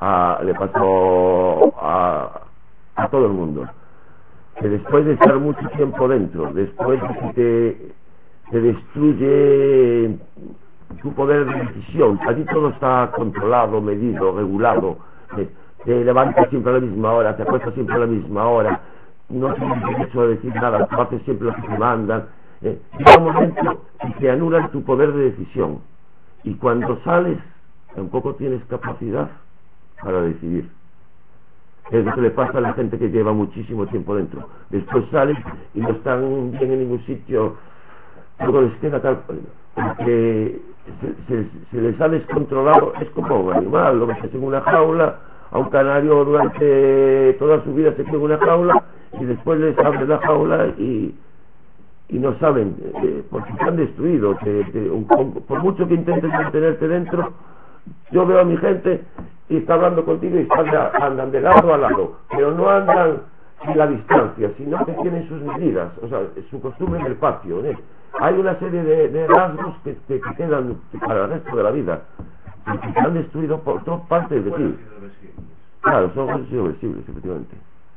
a todo el mundo, que después de estar mucho tiempo dentro, después de que te destruye tu poder de decisión, allí todo está controlado, medido, regulado, te levantas siempre a la misma hora, te acuestas siempre a la misma hora, no tienes derecho a decir nada, tú haces siempre lo que te mandan, llega un momento que te anulan tu poder de decisión, y cuando sales tampoco tienes capacidad para decidir. Es lo que le pasa a la gente que lleva muchísimo tiempo dentro. Después salen y no están bien en ningún sitio, luego les queda tal, porque se les ha descontrolado. Es como un animal, lo metes en una jaula, a un canario durante toda su vida se queda en una jaula, y después les abres la jaula y no saben, porque están destruidos. Por mucho que intenten mantenerte dentro, yo veo a mi gente y está hablando contigo y andan de lado a lado, pero no andan en la distancia, sino que tienen sus medidas, o sea, su costumbre en el patio, ¿eh? Hay una serie de rasgos que quedan para el resto de la vida, que se han destruido por todas partes de ti. Claro, son irreversibles, efectivamente.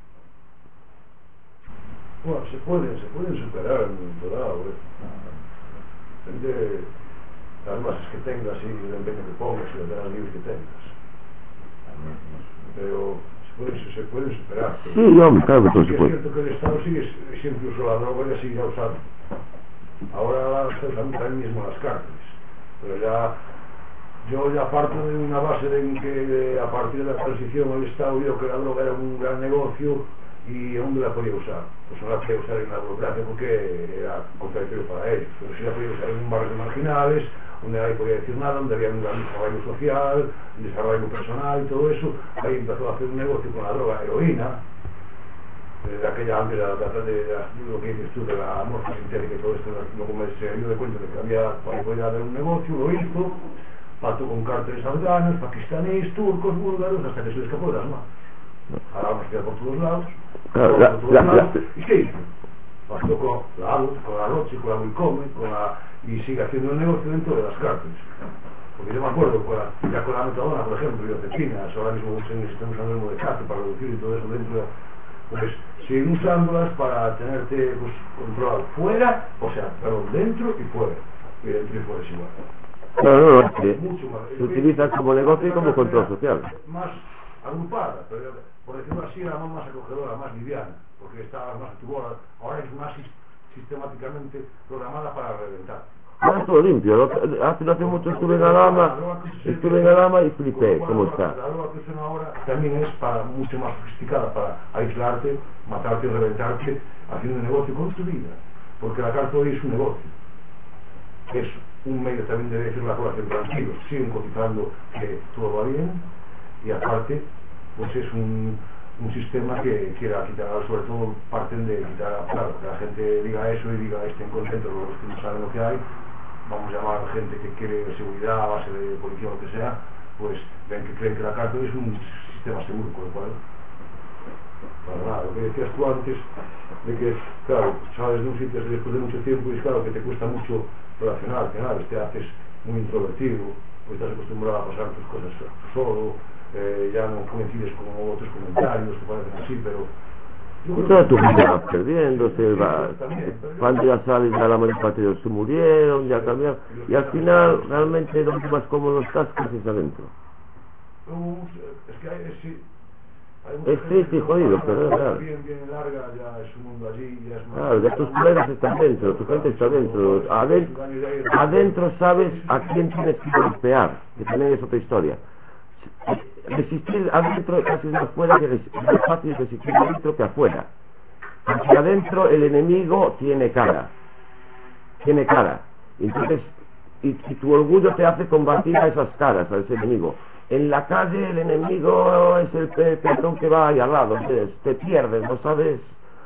Bueno, se pueden superar en un momento dado, depende de las masas que tengas y del empeño que pongas y de las libros que tengas, pero se pueden superar. Sí, no, claro que todo se puede. Es cierto que el Estado sigue incluso la droga ya sigue usando. Ahora se usan también mismo las cárceles, pero yo ya parto de una base de que a partir de la transición el Estado vio que la droga era un gran negocio y ¿dónde la podía usar? Pues no la podía usar en la burocracia porque era contradictorio para ellos, pero sí la podía usar en barrios marginales, donde nadie podía decir nada, donde había un gran desarrollo social, un desarrollo personal y todo eso. Ahí empezó a hacer un negocio con la droga heroína, de aquella antes de lo que dices tú de la morfa sintética y todo esto. Luego se dio de cuenta de que podía haber un negocio, lo hizo, pactó con cárteles afganos, pakistaníes, turcos, búlgaros, hasta que se le escapó de las manos. Ahora vamos a quedar por todos lados. ¿Y qué hizo? Pactó con la Roche, con la Wilcome, y sigue haciendo el negocio dentro de las cárceles. Porque yo me acuerdo, ya con la metadona, por ejemplo, y ocepinas, ahora mismo se están usando el modecato para reducir y todo eso dentro, pues siguen usándolas para tenerte pues, controlado fuera, o sea, perdón, dentro y fuera. Y dentro y fuera es igual. No, es que se utiliza como negocio y como control social. Más agrupada, pero por decirlo así, era más acogedora, más liviana, porque estaba más a tu bola. Ahora es más sistemáticamente programada para reventar. Ahora es todo limpio. Hace mucho estuve en Alhama y flipé cómo está. La droga que usan ahora también es mucho más sofisticada para aislarte, matarte y reventarte, haciendo un negocio con tu vida, porque la cárcel hoy es un negocio. Es un medio también de decir a la población tranquilo, siguen cotizando que todo va bien, y aparte pues es un sistema que quiera quitar, sobre todo parten de quitar, claro, que la gente diga eso y diga estén contentos los que no saben lo que hay, vamos a llamar a gente que quiere seguridad a base de policía o lo que sea, pues ven que creen que la cárcel es un sistema seguro, con lo cual para nada, lo que decías tú antes de que, claro, sales de un sitio después de mucho tiempo y es claro que te cuesta mucho relacionarte, te haces muy introvertido, pues estás acostumbrado a pasar tus cosas solo, ya no coincides con otros comentarios que parecen así, pero toda tu vida vas perdiendo, cuando ya sales a la mayor parte de los que murieron, ya cambiaron, y al final realmente donde más cómodo estás es adentro. Es que Es triste y jodido, pero es real. Bien larga, ya es un mundo allí, ya es más... Claro, ya tus colegas están dentro, tu gente está dentro. Adentro sabes a quién tienes que golpear, que también es otra historia. Resistir adentro casi es más fácil resistir adentro que afuera. Porque adentro el enemigo tiene cara. Entonces, y tu orgullo te hace combatir a esas caras, a ese enemigo. En la calle el enemigo es el peatón que va ahí al lado, te pierdes, no sabes,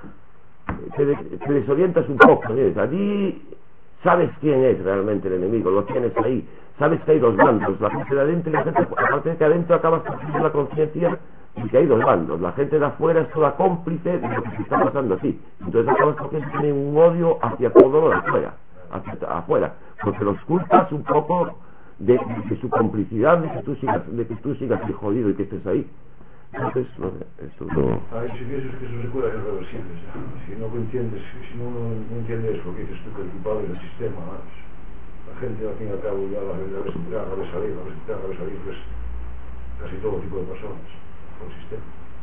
te desorientas un poco, ¿ves? Allí sabes quién es realmente el enemigo, lo tienes ahí, sabes que hay dos bandos, la gente de adentro y la gente, aparte de que adentro acabas teniendo la conciencia de que hay dos bandos, la gente de afuera es toda cómplice de lo que se está pasando aquí, entonces acabas teniendo un odio hacia todo lo de afuera, porque los culpas un poco de su complicidad, de que tú sigas jodido y que estés ahí. Entonces, no sé, esto no... Si piensas que eso se puede hacer reversible, si no entiendes, si no entiendes eso, que dices tú que el culpable es el sistema, ¿no? La gente al fin y al cabo ya la ve salir, pues casi todo tipo de personas, por el sistema.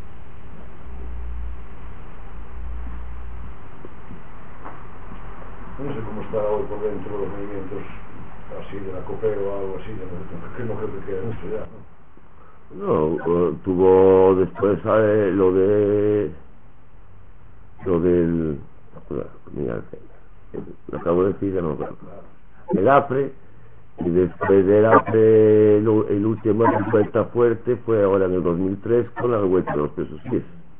No sé cómo está hoy por dentro los movimientos así de la COPER o algo así, que no creo que quede mucho ya, ¿no? No, tuvo después lo del mira, lo acabo de decir, ya no me acuerdo, el APRE, y después del APRE el último vuelta fuerte fue ahora en el 2003 con la vuelta de los presos CIS,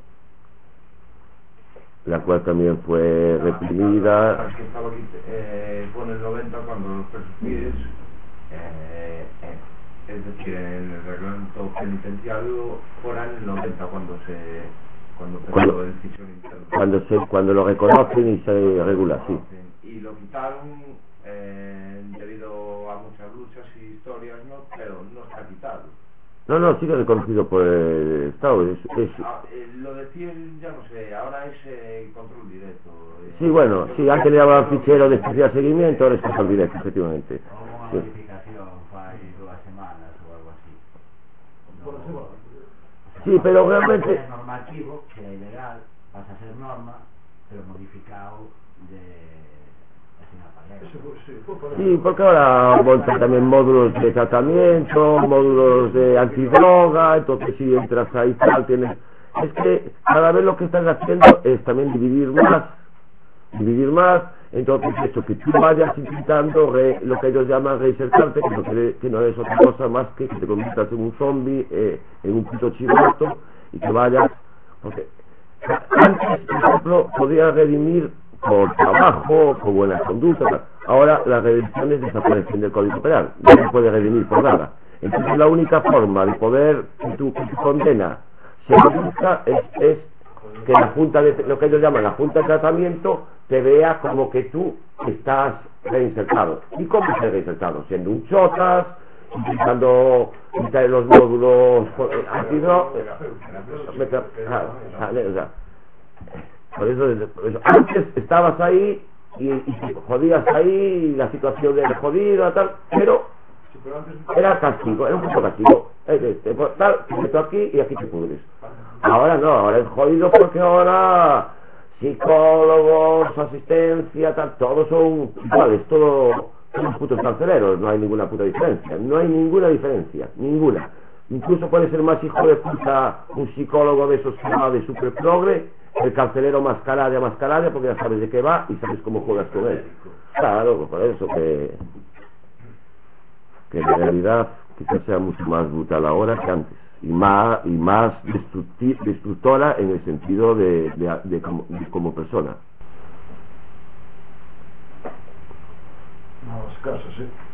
la cual también fue reprimida. Que estaba aquí, fue en el 90 cuando los presos CIS, es decir, en el reglamento penitenciario fuera en el 90 cuando la decisión interna. Cuando lo reconocen y se regula, sí. Y lo quitaron debido a muchas luchas y historias, ¿no? Pero no está quitado. No, sigue reconocido por el Estado. Lo de CIE ya no sé, ahora es control directo. Sí, bueno, sí, antes le llamaban fichero de especial seguimiento, ahora es control directo, efectivamente. Hubo una modificación hace 2 semanas o algo así. Sí, pero realmente... Es normativo, que era ilegal, pasa a ser norma, pero modificado de... Sí, porque ahora montan también módulos de tratamiento, módulos de antidroga, entonces si entras ahí tal, tienes... Es que cada vez lo que están haciendo es también dividir más, entonces esto, que tú vayas intentando lo que ellos llaman reinsertarte, que no es otra cosa más que te conviertas en un zombie, en un puto chivato, y que vayas... Porque antes, por ejemplo, podías redimir por trabajo, por buena conducta, tal. Ahora las redenciones desaparecen del Código Penal, no se puede redimir por nada. Entonces la única forma de poder que tu condena se reduzca es que la junta lo que ellos llaman la junta de tratamiento te vea como que tú estás reinsertado. ¿Y cómo estás reinsertado? Siendo un chotas, intentando quitar los módulos antidroga, por eso antes estabas ahí y te jodías ahí, y la situación era jodida, tal, pero era castigo, era un poco castigo. Tal, te meto aquí y aquí te pudres. Ahora no, ahora es jodido porque ahora psicólogos, asistencia, tal, todos son iguales, todos putos carceleros, no hay ninguna puta diferencia, ninguna. Incluso puede ser más hijo de puta un psicólogo de esos que va de super progre, el carcelero mascarada, porque ya sabes de qué va y sabes cómo juegas con él. Claro, por eso que en realidad quizás sea mucho más brutal ahora que antes y más destructora en el sentido de como persona. Más casos,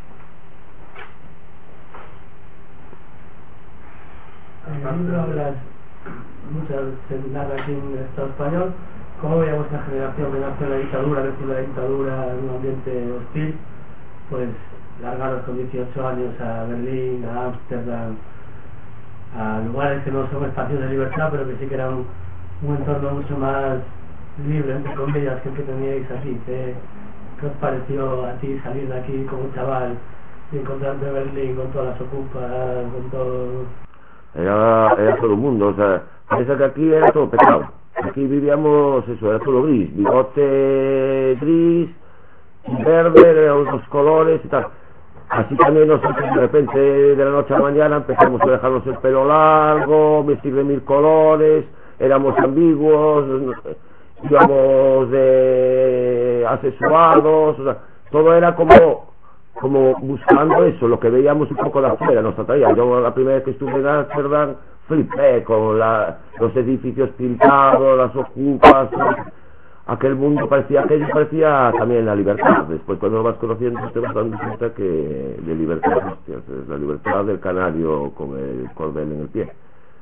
En el libro hablas muchas se narra aquí en el Estado español cómo veía vuestra generación que nació en la dictadura, que la dictadura en un ambiente hostil, pues largaros con 18 años a Berlín, a Ámsterdam, a lugares que no son espacios de libertad, pero que sí que eran un entorno mucho más libre, entre comillas, que el que teníais aquí. ¿Qué os pareció a ti salir de aquí como un chaval y encontrarte en Berlín con todas las ocupas, con todo? Era todo el mundo, o sea, Piensa que aquí era todo pecado. Aquí vivíamos, eso, era todo gris, bigote gris, verde, los dos colores y tal. Así también nosotros de repente de la noche a la mañana empezamos a dejarnos el pelo largo, vestir de 1000 colores, éramos ambiguos, íbamos de asexuados, o sea, todo era como buscando eso, lo que veíamos un poco de afuera, nos atraía. Yo la primera vez que estuve en Ámsterdam flipé con los edificios pintados, las ocupas, aquel mundo parecía también la libertad. Después cuando lo vas conociendo te vas dando cuenta que de libertad, hostias, es la libertad del canario con el cordel en el pie.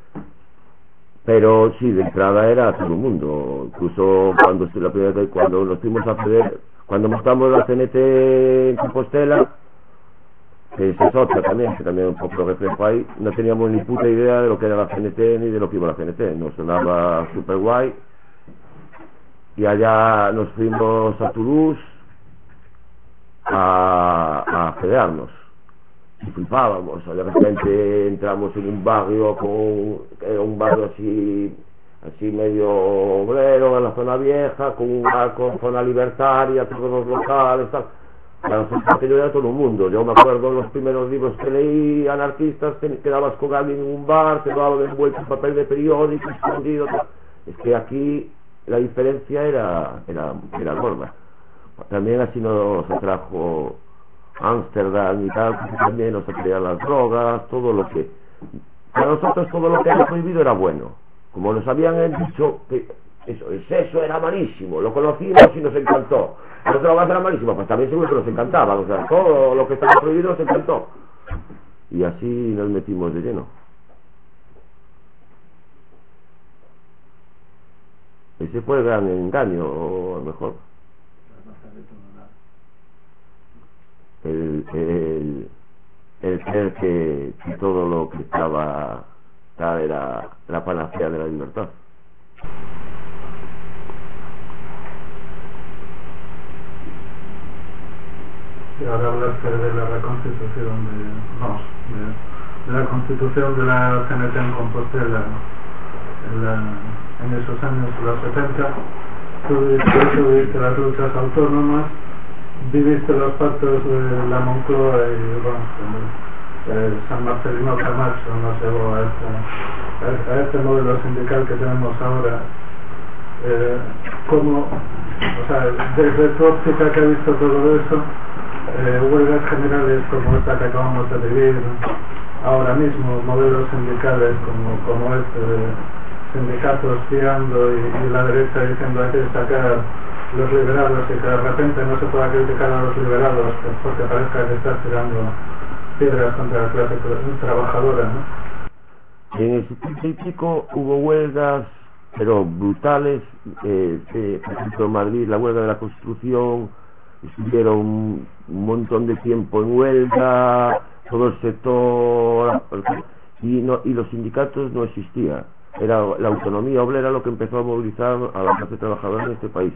Pero sí, de entrada era todo el mundo. Incluso la primera vez cuando nos fuimos a acceder, cuando mostramos la CNT en Compostela, que es otra también, que también un poco reflejo ahí, no teníamos ni puta idea de lo que era la CNT ni de lo que iba la CNT. Nos sonaba super guay. Y allá nos fuimos a Toulouse a federarnos y flipábamos. De repente entramos en un barrio era un barrio así medio obrero en la zona vieja, con un bar con zona libertaria, todos los locales, tal. Para nosotros aquello era todo el mundo. Yo me acuerdo de los primeros libros que leí anarquistas, quedabas con alguien en un bar, te daba envuelto en papel de periódico, escondido, tal. Es que aquí la diferencia era gorda. También así nos atrajo Ámsterdam y tal, porque también nos atraían las drogas, todo lo que para nosotros todo lo que era prohibido era bueno. Como nos habían dicho que el sexo era malísimo, lo conocimos y nos encantó. Las drogas eran malísimas, pues también seguro que nos encantaban. O sea, todo lo que estaba prohibido nos encantó. Y así nos metimos de lleno. Ese fue el gran engaño, o a lo mejor el creer que todo lo que estaba tal era la panacea de la libertad. Y ahora hablaste de la reconstitución de la constitución de la CNT en Compostela en esos años, los 70. Tú viviste las luchas autónomas, viviste los pactos de la Moncloa y San Marcelino Camacho nos llevó a este modelo sindical que tenemos ahora. ¿Cómo, o sea, desde tu óptica que ha visto todo eso, huelgas generales como esta que acabamos de vivir ahora mismo, modelos sindicales como este de sindicatos tirando y la derecha diciendo hay que sacar los liberados y que de repente no se pueda criticar a los liberados porque parezca que estás tirando piedras contra la clase trabajadora, ¿no? En el 70 y pico hubo huelgas, pero brutales. Por ejemplo, en Madrid, la huelga de la construcción, estuvieron un montón de tiempo en huelga, todo el sector, y los sindicatos no existían. Era la autonomía obrera lo que empezó a movilizar a la clase trabajadora en este país.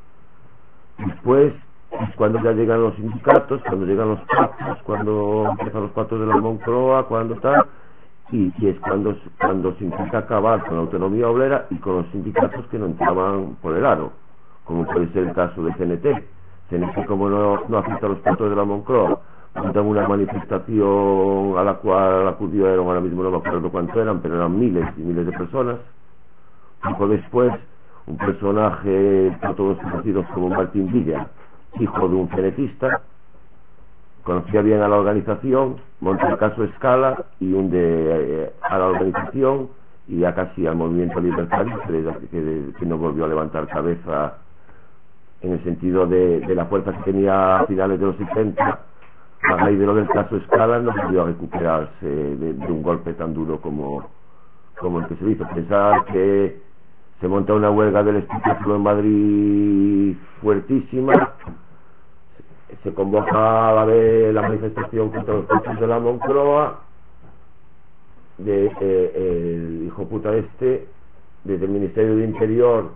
Después, cuando ya llegan los sindicatos, cuando llegan los pactos, cuando empiezan los pactos de la Moncloa, cuando tal, y es cuando se intenta acabar con la autonomía obrera y con los sindicatos que no entraban por el aro, como puede ser el caso de CNT, como no acepta los pactos de la Moncloa, montan una manifestación a la cual acudieron, ahora mismo no me acuerdo cuánto eran, pero eran miles y miles de personas. Tiempo después, un personaje por todos conocidos como Martín Villa, hijo de un cenetista, conocía bien a la organización, montó el caso Escala y hunde a la organización y ya casi al movimiento libertario, que no volvió a levantar cabeza en el sentido de la fuerza que tenía a finales de los 70. A raíz de lo del caso Escala no volvió a recuperarse de un golpe tan duro como el que se hizo. Pensar que se monta una huelga del espectáculo en Madrid fuertísima, se convoca a la manifestación contra los pactos de la Moncloa, el hijo puta desde el Ministerio de Interior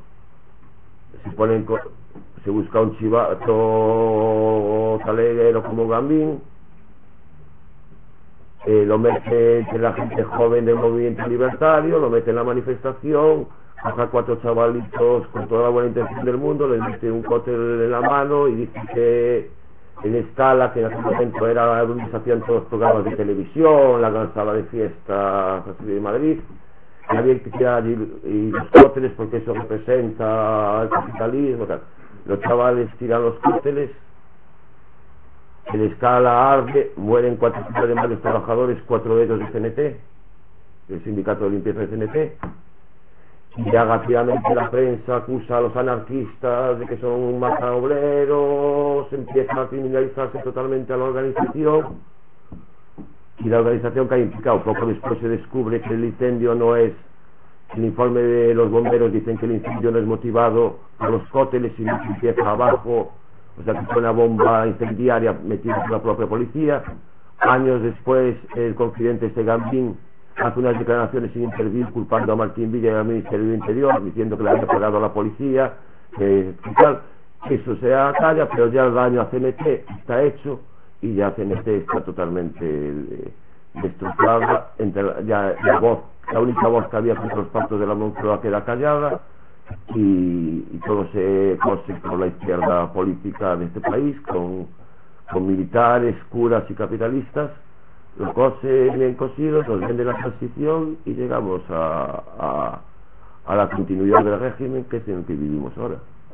se busca un chivato taleguero como Gambín, lo mete entre la gente joven del movimiento libertario, lo mete en la manifestación, coja 4 chavalitos con toda la buena intención del mundo, les mete un cóctel en la mano y dice que en Escala, que en aquel momento era donde se hacían todos los programas de televisión, la gran sala de fiestas de Madrid, que había que tirar y los cócteles porque eso representa el capitalismo, tal. Los chavales tiran los cócteles, en Escala arde, mueren 4 de varios trabajadores, 4 de ellos de CNT, del sindicato de limpieza de CNT, y ya rápidamente la prensa acusa a los anarquistas de que son mata obreros, empieza a criminalizarse totalmente a la organización, y la organización que ha implicado. Poco después se descubre que el incendio no es, el informe de los bomberos dicen que el incendio no es motivado por los cócteles, sino que empieza abajo, o sea que fue una bomba incendiaria metida por la propia policía. Años después el confidente Gambín hace unas declaraciones sin intervir culpando a Martín Villa y al Ministerio del Interior, diciendo que le había pagado a la policía, que tal. Eso se acalla, pero ya el daño a CNT está hecho y ya CNT está totalmente destrozada. Ya la única voz que había contra los pactos de la Moncloa queda callada, y todo se cose por la izquierda política de este país, con militares, curas y capitalistas. Lo cose bien cosido, nos vende la transición y llegamos a la continuidad del régimen, que es en el que vivimos ahora.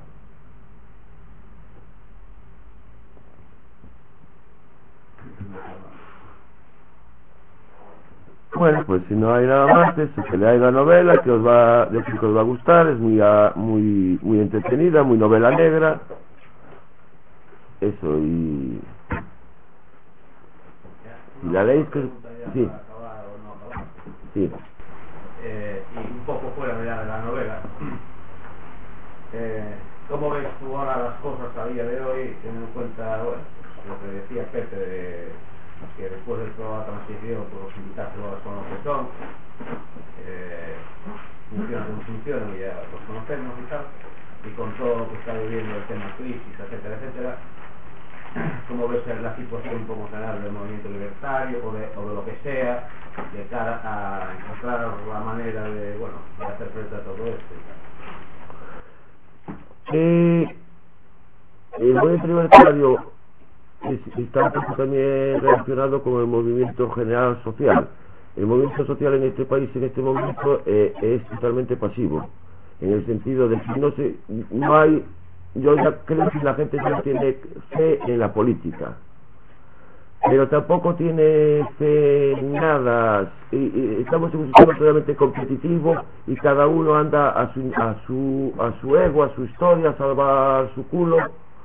Bueno, pues si no hay nada más, eso, que leáis la novela, que os va, yo creo que os va a gustar, es muy entretenida, muy novela negra, eso, y la leéis, que sí, sí, y un poco fuera de la novela, ¿cómo ves tú ahora las cosas a día de hoy, teniendo en cuenta, bueno, lo que decía Pepe, que después de toda la transición por los sindicatos ahora son los que son, funcionan como funcionan y ya los conocemos y tal, y con todo lo que está viviendo el tema crisis, etcétera, etcétera, ¿cómo ves la situación como general del movimiento libertario o de lo que sea, de cara a encontrar la manera de, bueno, de hacer frente a todo esto? El movimiento libertario está también relacionado con el movimiento general social. El movimiento social en este país en este momento es totalmente pasivo, en el sentido de que no hay, yo ya creo que la gente no tiene fe en la política, pero tampoco tiene fe en nada, y estamos en un sistema totalmente competitivo y cada uno anda a su ego, a su historia, a salvar su culo.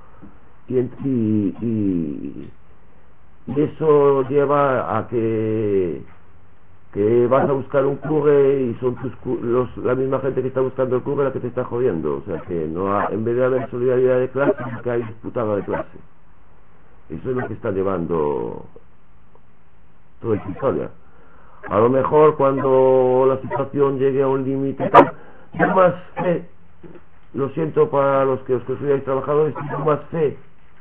Y eso lleva a que vas a buscar un curre y son la misma gente que está buscando el curre la que te está jodiendo. O sea que en vez de haber solidaridad de clase, que hay disputada de clase. Eso es lo que está llevando toda esta historia. A lo mejor cuando la situación llegue a un límite, yo más fe, lo siento para los que os consideráis trabajadores, tengo más fe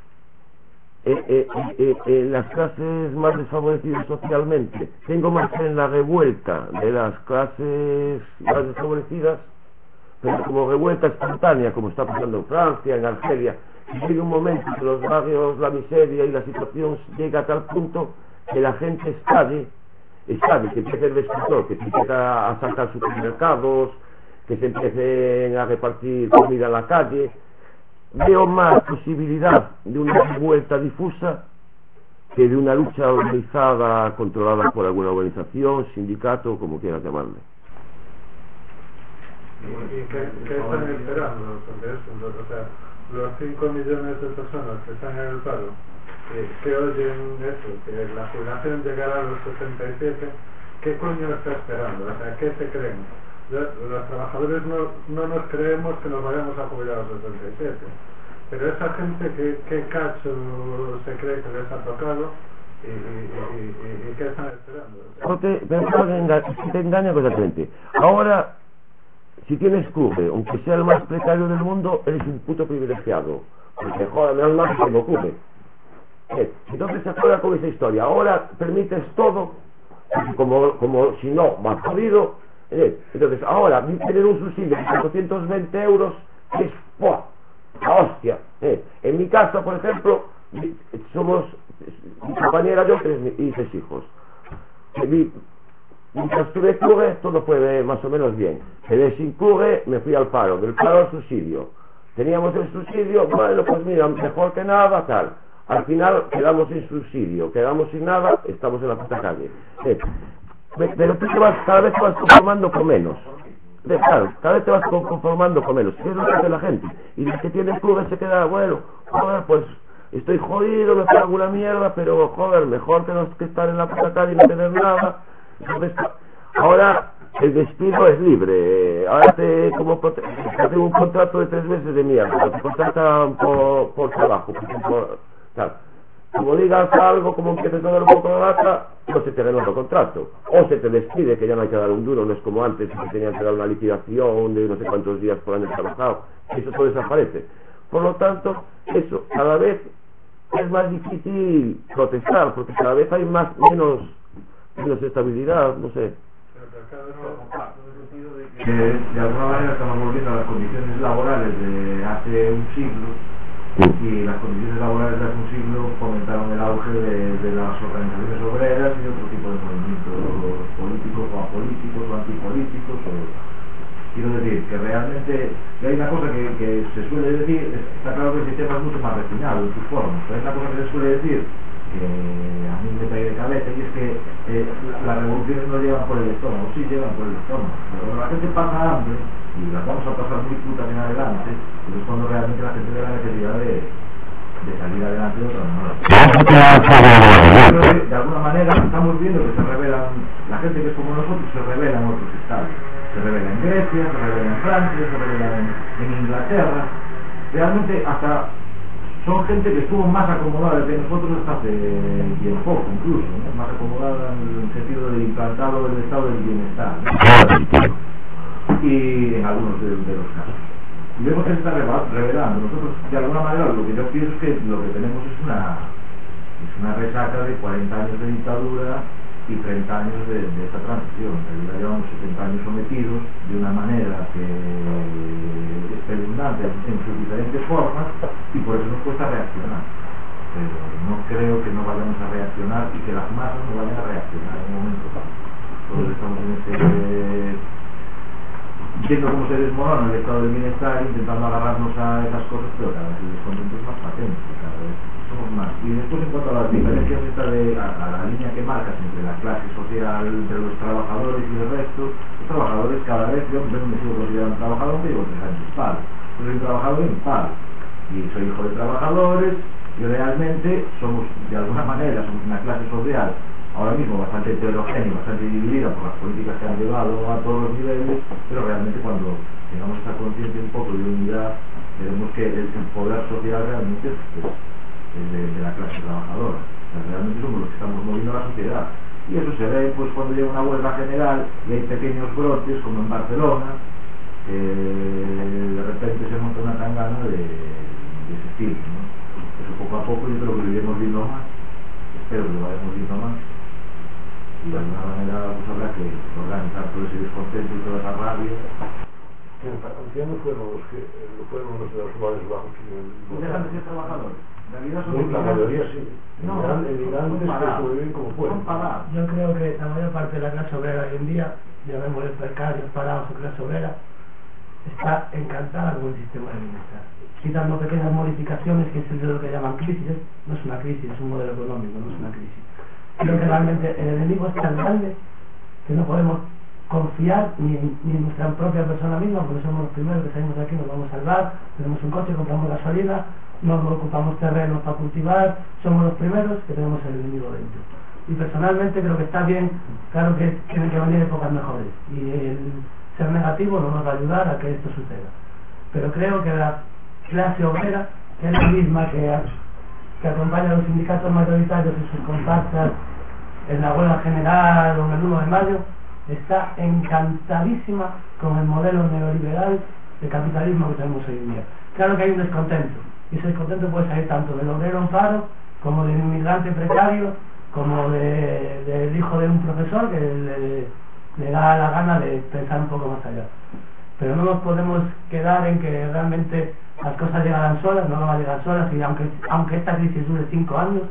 en las clases más desfavorecidas socialmente, tengo más fe en la revuelta de las clases más desfavorecidas, pero como revuelta espontánea, como está pasando en Francia, en Argelia, y llega un momento que los barrios, la miseria y la situación llega a tal punto que la gente estalle, que empiece el destructor, que se empieza a sacar supermercados, que se empiecen a repartir comida en la calle. Veo más posibilidad de una revuelta difusa que de una lucha organizada, controlada por alguna organización, sindicato, como quieras llamarle. ¿Y qué están esperando sobre eso? O sea, los 5 millones de personas que están en el paro, que oyen eso, que la jubilación llegará a los 67, ¿qué coño está esperando? O sea, ¿qué se creen? Los trabajadores no nos creemos que nos vayamos a jubilar a los 67, pero esa gente ¿qué cacho se cree que les ha tocado y qué están esperando? Te engaña completamente. Ahora, si tienes curre, aunque sea el más precario del mundo, eres un puto privilegiado, porque joder, menos mal que tengo curre. Entonces se juega con esa historia. Ahora permites todo como si no, más jodido. Entonces, ahora, tener un subsidio de 420 euros es ¡buah! La hostia. En mi casa, por ejemplo, somos mi compañera, yo y 3 hijos. Mientras tuve CURE, todo fue más o menos bien. Quedé sin CURE, me fui al paro, del paro al subsidio. Teníamos el subsidio, bueno, pues mira, mejor que nada, tal. Al final quedamos sin subsidio, quedamos sin nada, estamos en la puta calle. Pero tú cada vez te vas conformando con menos. Claro, cada vez te vas conformando con menos. ¿Qué es lo que hace la gente? Y el que tiene CURE se queda, bueno, joder, pues estoy jodido, me pago una mierda, pero joder, mejor que estar en la puta calle y no tener nada. Entonces, ahora el despido es libre. Ahora te tengo un contrato de 3 meses de mierda, te contratan por trabajo, claro. Como digas algo, como empieces a dar un poco de lata, no se te renueva el contrato, o se te despide, que ya no hay que dar un duro, no es como antes que tenían que dar una liquidación de no sé cuántos días por año trabajado. Eso todo desaparece. Por lo tanto, eso, cada vez es más difícil protestar, porque cada vez hay menos estabilidad, no sé. Que de alguna manera estamos volviendo a las condiciones laborales de hace un siglo, y las condiciones laborales de hace un siglo fomentaron el auge de las organizaciones obreras y otro tipo de movimientos políticos o apolíticos o antipolíticos. Quiero decir que realmente hay una cosa que se suele decir, está claro que el sistema es mucho más refinado en sus formas, pero hay una cosa que se suele decir que a mí me cae de cabeza, y es que las revoluciones no llegan por el estómago, sí llegan por el estómago, pero cuando la gente pasa hambre, y las vamos a pasar muy putas en adelante, pues es cuando realmente la gente ve la necesidad de salir adelante de otra manera. De alguna manera estamos viendo que se rebelan, la gente que es como nosotros se revela en otros estados, se revela en Grecia, se revela en Francia, se revela en Inglaterra, realmente hasta son gente que estuvo más acomodada que nosotros hasta hace bien poco, incluso, ¿no? Más acomodada en el sentido de implantado del estado del bienestar, ¿no? Y en algunos de los casos. Y vemos que se está revelando. Nosotros, de alguna manera, lo que yo pienso es que lo que tenemos es una resaca de 40 años de dictadura y 30 años de esta transición. En realidad llevamos 70 años sometidos de una manera que espeluznante en sus diferentes formas, y por eso nos cuesta reaccionar. Pero no creo que no vayamos a reaccionar y que las masas no vayan a reaccionar en un momento. Todos estamos en ese viendo cómo se desmorona el estado del bienestar, intentando agarrarnos a esas cosas, pero cada vez el descontento es más patente, cada vez somos más. Y después, en cuanto a las diferencias a la línea que marcas entre la clase social, entre los trabajadores y el resto, los trabajadores cada vez, yo me sigo considerando trabajador, que llevo 3 años en paro. Yo soy un trabajador en paro, y soy hijo de trabajadores, y realmente somos, de alguna manera, somos una clase social ahora mismo bastante heterogénea, bastante dividida por las políticas que han llevado a todos los niveles, pero realmente cuando tengamos esta conciencia un poco de unidad, veremos que el poder social realmente es de la clase trabajadora. O sea, realmente somos los que estamos moviendo la sociedad. Y eso se ve pues cuando llega una huelga general y hay pequeños brotes, como en Barcelona, que de repente se monta una tangana de ese estilo, ¿no? Eso poco a poco yo creo que lo iremos viendo más, espero que lo vayamos viendo más. Y de alguna manera pues habrá que organizar todo ese descontento y toda esa rabia. ¿Quiénes fueron los de los lugares bajos? Dejan de ser trabajadores. En realidad son la mayoría sí. No, emigrantes que sobreviven como pueden. Yo creo que la mayor parte de la clase obrera hoy en día, llamémosle precarios, parados o clase obrera, está encantada con el sistema de bienestar. Quitando pequeñas modificaciones, que es lo que llaman crisis, no es una crisis, es un modelo económico, no es una crisis. Creo que realmente el enemigo es tan grande que no podemos confiar ni en nuestra propia persona misma, porque somos los primeros que salimos de aquí, nos vamos a salvar, tenemos un coche, compramos gasolina, no ocupamos terrenos para cultivar, somos los primeros que tenemos el enemigo dentro. Y personalmente creo que está bien, claro que tienen que venir épocas mejores, y el ser negativo no nos va a ayudar a que esto suceda. Pero creo que la clase obrera, que es la misma que acompaña a los sindicatos mayoritarios en sus comparsas en la huelga general o en el 1 de mayo, está encantadísima con el modelo neoliberal de capitalismo que tenemos hoy en día. Claro que hay un descontento, y ese descontento puede salir tanto del obrero en paro como del inmigrante precario como del hijo de un profesor que le da la gana de pensar un poco más allá. Pero no nos podemos quedar en que realmente las cosas llegarán solas, no van a llegar solas, y aunque esta crisis dure 5 años,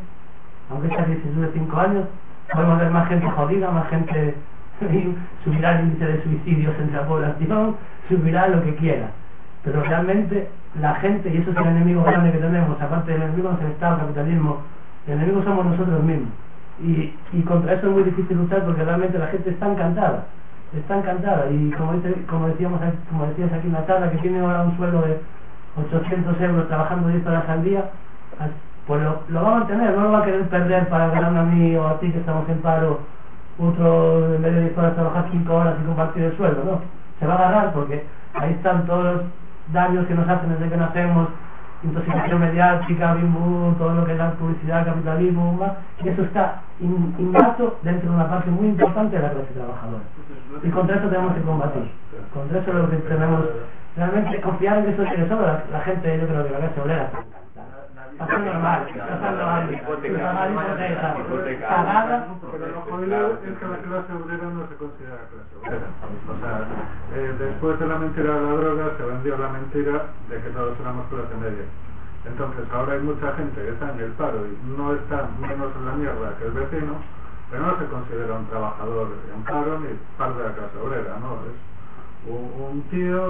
podemos ver más gente jodida, más gente, subirá el índice de suicidios entre la población, subirá lo que quiera, pero realmente la gente, y eso es el enemigo grande que tenemos, aparte del enemigo es el Estado, el capitalismo, el enemigo somos nosotros mismos, y contra eso es muy difícil luchar porque realmente la gente está encantada, y como decías aquí en la charla, que tiene ahora un sueldo de 800 euros trabajando 10 horas al día, pues lo va a mantener, no lo va a querer perder para ganarme a mí o a ti que estamos en paro, otro en vez de 10 horas trabajar 5 horas y compartir el sueldo, no, se va a agarrar porque ahí están todos los daños que nos hacen desde que nacemos, intoxicación mediática, bimbo, todo lo que es la publicidad, capitalismo, y eso está innato dentro de una parte muy importante de la clase trabajadora, y contra eso tenemos que combatir, contra eso es lo que tenemos realmente, confiar en que eso llegue solo. La gente, yo creo que la clase obrera está pasando normal, pasando hambre, pagada. Pero lo jodido es que la clase obrera no se considera clase obrera. O sea, después de la mentira de la droga se vendió la mentira de que todos éramos clase media. Entonces ahora hay mucha gente que está en el paro y no está menos en la mierda que el vecino, pero no se considera un trabajador en paro ni parte de la clase obrera, ¿no? Es un tío,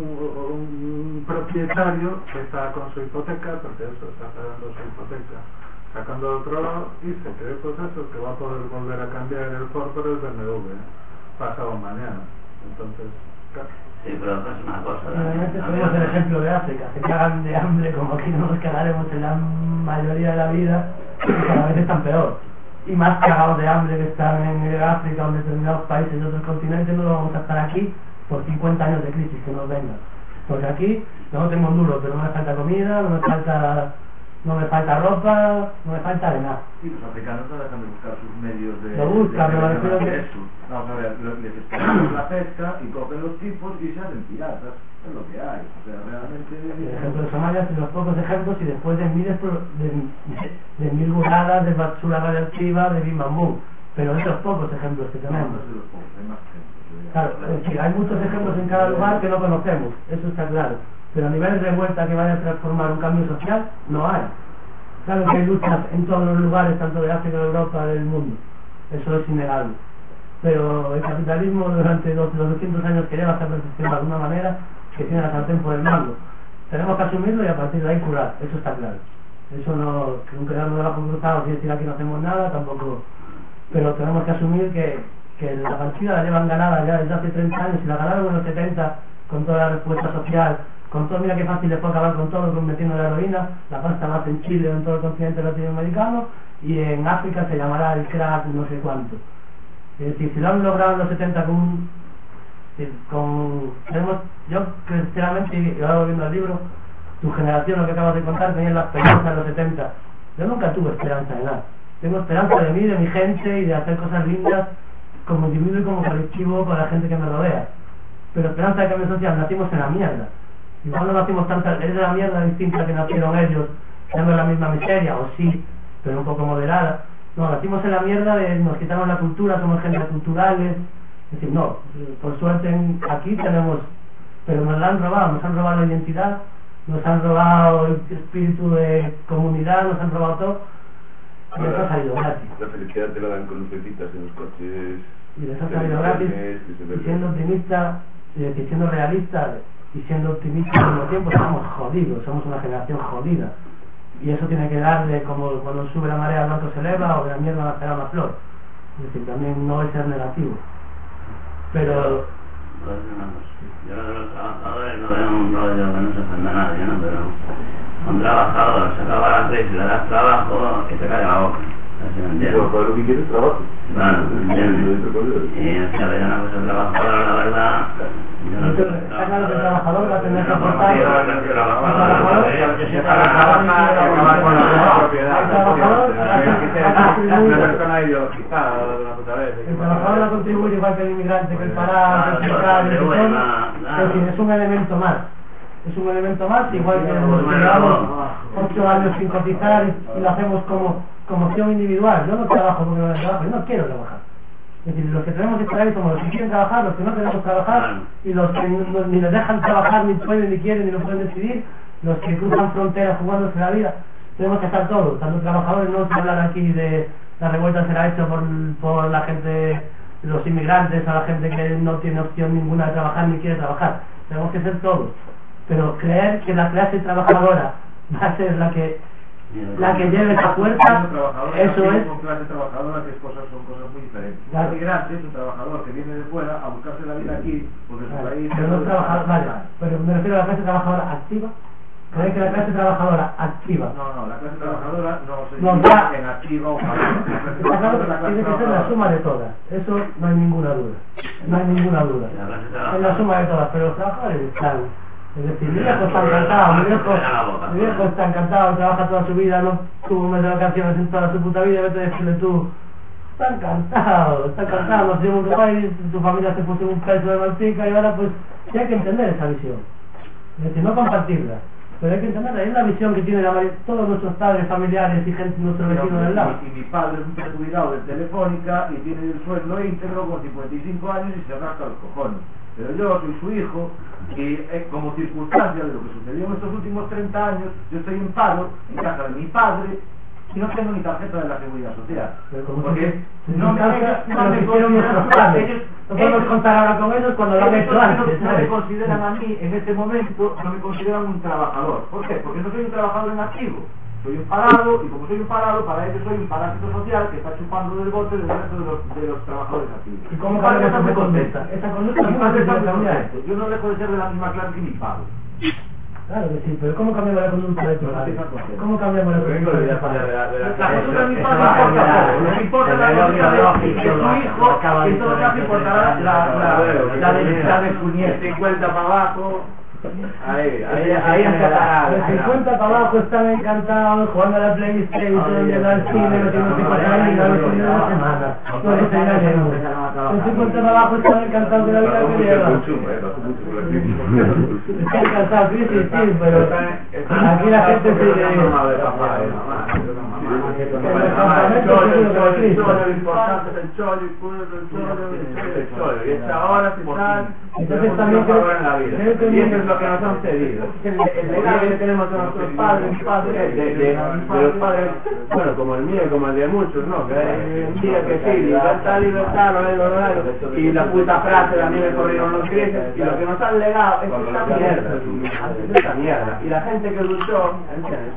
un propietario que está con su hipoteca, porque eso, está pagando su hipoteca, sacando otro lado, y se cree pues eso, que va a poder volver a cambiar el Ford por el BMW pasado mañana. Entonces, claro. Sí, pero es una cosa. Realmente tenemos el ejemplo de África, se cagan de hambre como aquí no nos cagaremos en la mayoría de la vida, y cada vez están peor. Y más cagados de hambre que están en África o en determinados países de otros continentes, no vamos a estar aquí por 50 años de crisis que nos vengan, porque aquí no tengo un duro, pero no me falta comida, no me falta ropa, no me falta de nada. Y los africanos no dejan de buscar sus medios de... Lo buscan, pero de ingreso. Vamos a ver, les esperamos la pesca y cogen los tipos y se hacen piratas, es lo que hay. O sea, realmente... El ejemplo de Somalia es de los pocos ejemplos, y después de mil burradas, de basura radioactiva, de bim bam bum, pero de los pocos ejemplos que tenemos. Hay más ejemplos. Claro, es decir, hay muchos ejemplos en cada lugar que no conocemos, eso está claro, pero a nivel de revuelta que vaya a transformar un cambio social, no hay. Claro que hay luchas en todos los lugares, tanto de África, de Europa, del mundo, eso es innegable, pero el capitalismo durante los 200 años que lleva se ha perfeccionado de alguna manera que tiene la sartén por el mango. Tenemos que asumirlo y a partir de ahí curar, eso está claro. Eso no, que nunca quedarnos de brazos cruzados y decir aquí no hacemos nada, tampoco, pero tenemos que asumir que la partida la llevan ganada ya desde hace 30 años, y la ganaron en los 70 con toda la respuesta social, con todo, mira qué fácil les fue acabar con todo, metiendo la heroína, la pasta más en Chile o en todo el continente latinoamericano, y en África se llamará el crack no sé cuánto. Es decir, si lo han logrado en los 70 yo sinceramente, y ahora volviendo al libro, tu generación, lo que acabas de contar, tenía la esperanza en los 70, yo nunca tuve esperanza de nada, tengo esperanza de mí, de mi gente y de hacer cosas lindas como individuo y como colectivo con la gente que me rodea, pero esperanza de cambio social, nacimos en la mierda, igual no nacimos tanta, es de la mierda distinta que nacieron ellos, tenemos la misma miseria, o sí, pero un poco moderada, no, nacimos en la mierda de nos quitaron la cultura, somos gente culturales, es decir, no, por suerte aquí tenemos, pero nos la han robado la identidad, nos han robado el espíritu de comunidad, nos han robado todo, y eso ha salido gratis. La felicidad te la dan con lucecitas en los coches. Y eso ha salido gratis, y siendo optimista, y siendo realista, y siendo optimista al mismo tiempo, estamos jodidos, somos una generación jodida. Y eso tiene que darle, como cuando sube la marea el barco se eleva, o de la mierda nacerá una flor. Es decir, también no es ser negativo. Pero... Yo creo que los trabajadores no veo un rollo que no se ofenda a nadie, ¿no? Pero un trabajador se acaba la crisis, le das trabajo y se cae la boca. Pero lo que quieres es trabajo. Claro, ¿entiendes? Y es que hay una cosa, el trabajador, la verdad... Está claro que el trabajador va a tener que aportar... El trabajador va a contribuir igual que el inmigrante, que el parado, que el precario, es un elemento más. Es un elemento más, igual que nos llevamos 8 años sin cotizar y lo hacemos como como opción individual. Yo no trabajo porque no trabajo, yo no quiero trabajar. Es decir, los que tenemos que estar ahí somos los que quieren trabajar, los que no queremos trabajar, y los que ni les dejan trabajar, ni pueden, ni quieren, ni lo pueden decidir, los que cruzan fronteras jugándose la vida. Tenemos que estar todos, tanto trabajadores. No se hablar aquí de la revuelta será hecha por la gente, los inmigrantes, a la gente que no tiene opción ninguna de trabajar ni quiere trabajar. Tenemos que ser todos, pero creer que la clase trabajadora va a ser la que lleve esa fuerza, eso es. Con clase trabajadora, que son cosas muy diferentes. Claro. Un migrante es un trabajador que viene de fuera a buscarse la vida aquí, porque su país... Pero no trabajador, vale, pero me refiero a la clase trabajadora activa. ¿Crees que la clase trabajadora activa? No, la clase trabajadora no se No, divide en activa o pasiva. Está claro que tiene que ser la suma de todas, eso no hay ninguna duda, no hay ninguna duda, es la suma de todas, pero los trabajadores están, es decir, mi viejo está encantado, mi viejo está encantado, trabaja toda su vida, no tuvo un mes de vacaciones en toda su puta vida, vete a decirle tú, está encantado, nos lleva un país, tu familia se puso un peso de manteca y ahora pues sí hay que entender esa visión, es decir, no compartirla. Pero hay que entenderla, es la visión que tiene todos nuestros padres, familiares y gente, nuestro vecino del lado. Y mi padre es un perjudicado de Telefónica y tiene el sueldo íntegro con 55 años y se rasca los cojones. Pero yo soy su hijo y como circunstancia de lo que sucedió en estos últimos 30 años, yo estoy en paro en casa de mi padre y no tengo ni tarjeta de la seguridad social. Porque no me consideran padres. No podemos contar ahora con ellos cuando lo han hecho antes. No me consideran a mí en este momento, no me consideran un trabajador. ¿Por qué? Porque no soy un trabajador en activo. Soy un parado, y como soy un parado, para ellos soy un parásito social que está chupando del bote del resto de los trabajadores activos. ¿Y cómo cambia esa conducta? Esa conducta mi no padre se está puede cambiar. yo no dejo de ser de la misma clase que mi padre. Claro que sí, pero ¿cómo cambiamos la conducta de tu padre? ¿Cómo cambiamos la conducta de tu padre? La conducta de mi padre importa poco. Lo que importa es la conducta de su hijo, que en todo caso importará la de su nieto. 50 para abajo. Ahí De 50 para abajo están encantados jugando a la PlayStation, yendo al cine, metiéndose con la amiga los fines de semana. No les engañemos. De 50 para abajo están encantados de la vida que llevan. Están encantados, crisis, sí, pero aquí la gente sigue. Entonces también creo lo que nos han pedido. El legado que tenemos de nuestros padres, de los padres, bueno, como el mío y como el de muchos, ¿no? Que hay un día que sí, libertad, no es horario, y la puta frase de a mí me corrieron los grises, y lo que nos han legado es esta mierda. Y la gente que luchó, ¿entiendes?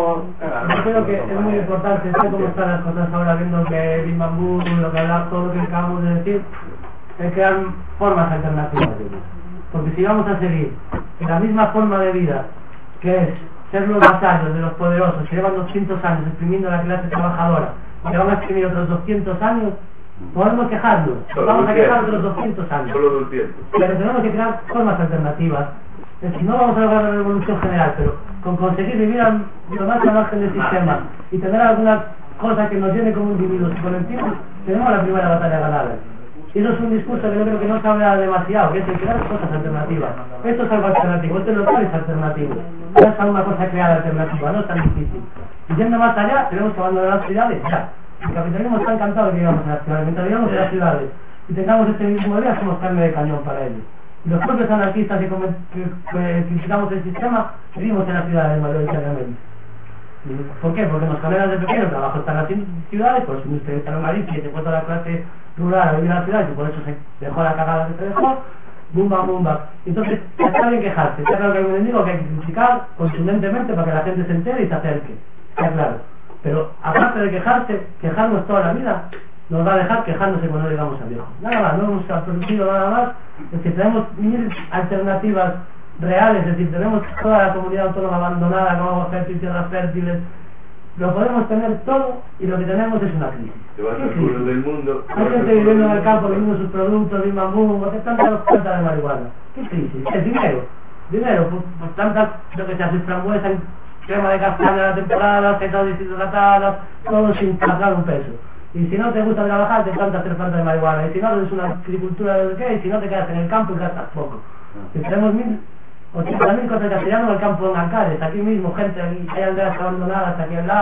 Yo creo que es muy importante, sé cómo están las cosas ahora, viendo que Bim Bam Boom, lo que hablamos, todo lo que acabamos de decir, es crear formas alternativas. Porque si vamos a seguir en la misma forma de vida, que es ser los vasallos de los poderosos, que llevan 200 años exprimiendo a la clase trabajadora, y que van a exprimir otros 200 años, podemos quejarnos, vamos a quejar otros 200 años. Pero tenemos que crear formas alternativas. Es decir, no vamos a lograr la revolución general, pero con conseguir vivir lo más al margen del sistema y tener alguna cosa que nos llene como individuos y colectivos, tenemos la primera batalla ganada. Y eso es un discurso que yo creo que no se habla demasiado, que es el crear cosas alternativas. Esto es algo alternativo, esto es local es alternativo. No es alguna cosa creada alternativa, no es tan difícil. Y yendo más allá, tenemos que abandonar las ciudades, ya. El capitalismo está encantado de que vivamos en las ciudades. Mientras vivamos en las ciudades y tengamos este mismo día, somos carne de cañón para ellos. Y los propios anarquistas que criticamos el sistema, vivimos en las ciudades mayoritariamente. ¿Por qué? Porque nos cambian de pequeño, trabajo está en las ciudades, por su industria está en Galicia y se fue toda la clase rural a vivir en las ciudades y por eso se dejó la cagada que se dejó, bumba. Entonces, está bien quejarse, está claro que hay un enemigo que hay que criticar contundentemente para que la gente se entere y se acerque, está claro. Pero aparte de quejarse, quejarnos toda la vida, nos va a dejar quejándose cuando llegamos a viejo. Nada más, no hemos producido nada más, es que tenemos mil alternativas reales, es decir, tenemos toda la comunidad autónoma abandonada, con agua fértil, tierras fértiles, lo podemos tener todo y lo que tenemos es una crisis. Te vas al culo del mundo. Hay gente viviendo en el campo, vendiendo sus productos, Bim Bam Boom, porque están dando cuenta de marihuana. ¿Qué crisis? Es dinero, por tantas, lo que se hace frambuesa, crema de castaña de la temporada, fetas deshidratadas, todo sin pagar un peso. Y si no te gusta trabajar, te encanta hacer falta de marihuana. Y si no, es una agricultura de qué, y si no te quedas en el campo y gastas poco. Si tenemos 80.000 cosas castellanos en el campo en Ancares, aquí mismo, gente, hay aldeas abandonadas aquí al lado,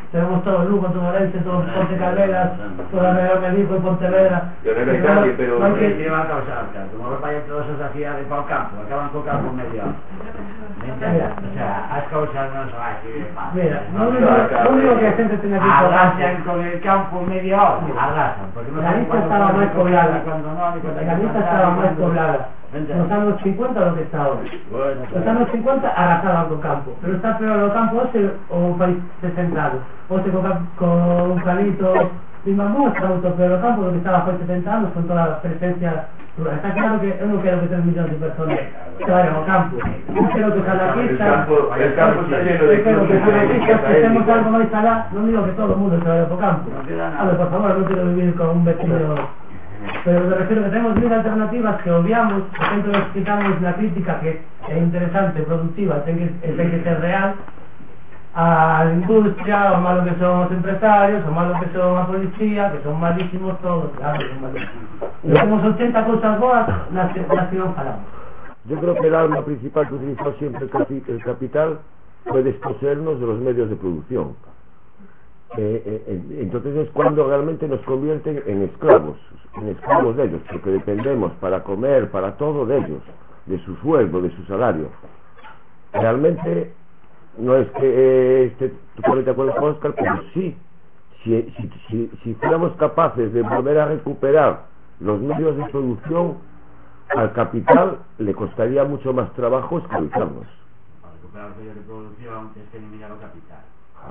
tenemos todo Lugo, todo Orense, todo Ponte Calderas, toda Real Medico y Pontevedra. Yo no hay nadie, pero... no hay que- ¿Qué va a causar? Como los vayan todos esos así de para el campo, acaban con campo medio. O sea, has causado no se va a decir de paz. Mira, lo único que la gente tiene que arrasan con el campo media hora, arrasan, porque no la saben lista cuándo estaba pueden más comer, poblada. ni cuándo no, ni cuándo hay La que lista plantar, estaba ni más cuándo- poblada. ¿Entiendes? Los años 50 lo que está ahora. Bueno, Los años 50 arrasaban con campo, pero está peor los campos o un país descentrado. O se con un planito sin bambú, está mucho peor los campos, lo que estaba hace 70 años con toda la presencia rural. Está claro que yo no quiero que 3 millones de personas se vayan al campo. Yo quiero que El campo está lleno de yo quiero que clubes que estemos algo más allá, no digo que todo el mundo se vaya por campo. A ver, por favor, no quiero vivir con un vecino. Pero me refiero que tenemos mil alternativas que obviamos, siempre nos quitamos la crítica que es interesante, productiva, tiene que ser real, a la industria, o malo que son los empresarios, o malo que son la policía, que son malísimos todos, claro, son malísimos. Y tenemos 80 cosas boas, las que no falamos. Yo creo que el arma principal que utilizó siempre el capital fue desposeernos de los medios de producción. Entonces es cuando realmente nos convierten en esclavos de ellos, porque dependemos para comer, para todo de ellos, de su sueldo, de su salario. Realmente no es que esté totalmente de acuerdo con Óscar, pero sí, si fuéramos capaces de volver a recuperar los medios de producción, al capital le costaría mucho más trabajo esclavizarnos. Para recuperar los medios de producción tienes que eliminar el capital.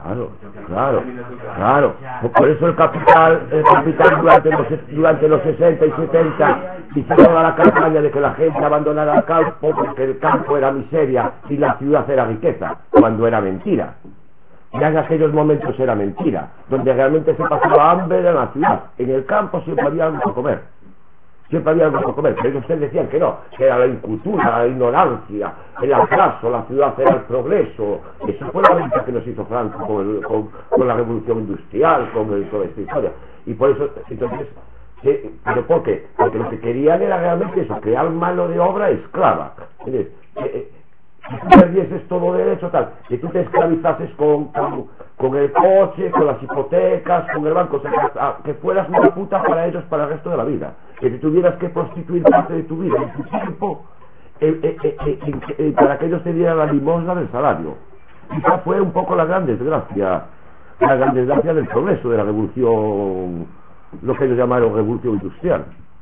Claro. Por eso el capital durante los 60 y 70 hicieron la campaña de que la gente abandonara el campo porque el campo era miseria y la ciudad era riqueza, cuando era mentira. Ya en aquellos momentos era mentira, donde realmente se pasaba hambre en la ciudad. En el campo siempre había algo que comer. Pero ellos ustedes decían que no, que era la incultura, la ignorancia, el atraso, la ciudad era el progreso. Eso fue la venta que nos hizo Franco con la revolución industrial, con toda esta historia. Y por eso, entonces, ¿pero por qué? Porque lo que querían era realmente eso, crear mano de obra esclava. ¿Entiendes? Si tú perdieses todo derecho, tal, que tú te esclavizases con el coche, con las hipotecas, con el banco, o sea, que fueras una puta para ellos para el resto de la vida, que te tuvieras que prostituir parte de tu vida y tu tiempo para que ellos te dieran la limosna del salario. Esa fue un poco la gran desgracia del progreso de la revolución, lo que ellos llamaron revolución industrial.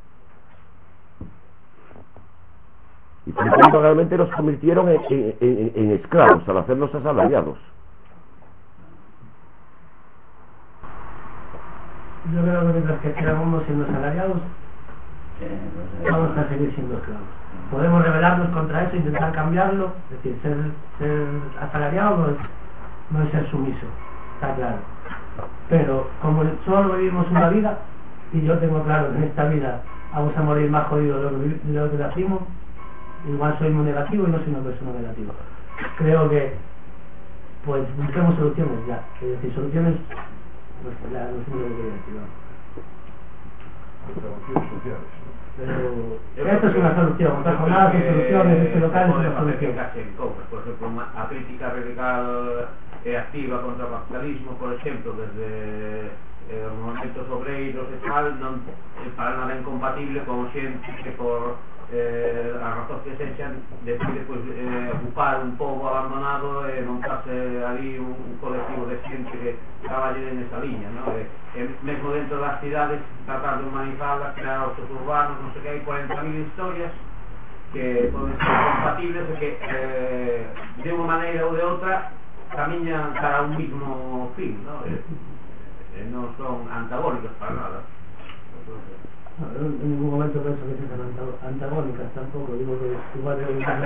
Y por lo tanto realmente nos convirtieron en esclavos al hacernos asalariados. Yo creo que mientras que sigamos siendo asalariados, vamos a seguir siendo esclavos. Podemos rebelarnos contra eso, intentar cambiarlo, es decir, ser asalariado no es ser sumiso, está claro. Pero como solo vivimos una vida, y yo tengo claro que en esta vida vamos a morir más jodidos de lo que nacimos, igual soy muy negativo y no soy una persona negativa. Creo que pues busquemos soluciones ya, es decir, soluciones pues ya no sé lo que quería decir, Soluciones sociales. pero esto es una solución, otras jornadas son soluciones, este local es una solución. Por ejemplo, a crítica radical e activa contra o capitalismo, por exemplo, desde os movimentos obreiros e tal, non é para nada incompatible con xente que por as razóns que sexan decide ocupar un pobo abandonado e montarse ali un colectivo de xente que traballe nesa liña, ¿no? Mesmo dentro das cidades tratar de humanizarlas, crear autos urbanos, non sei que, hai 40.000 historias que poden ser compatibles e que de unha maneira ou de outra camiñan cara a un mismo fin, ¿no? Non son antagónicos para nada. No, en ningún momento pienso que sean antagónicas tampoco, digo que igual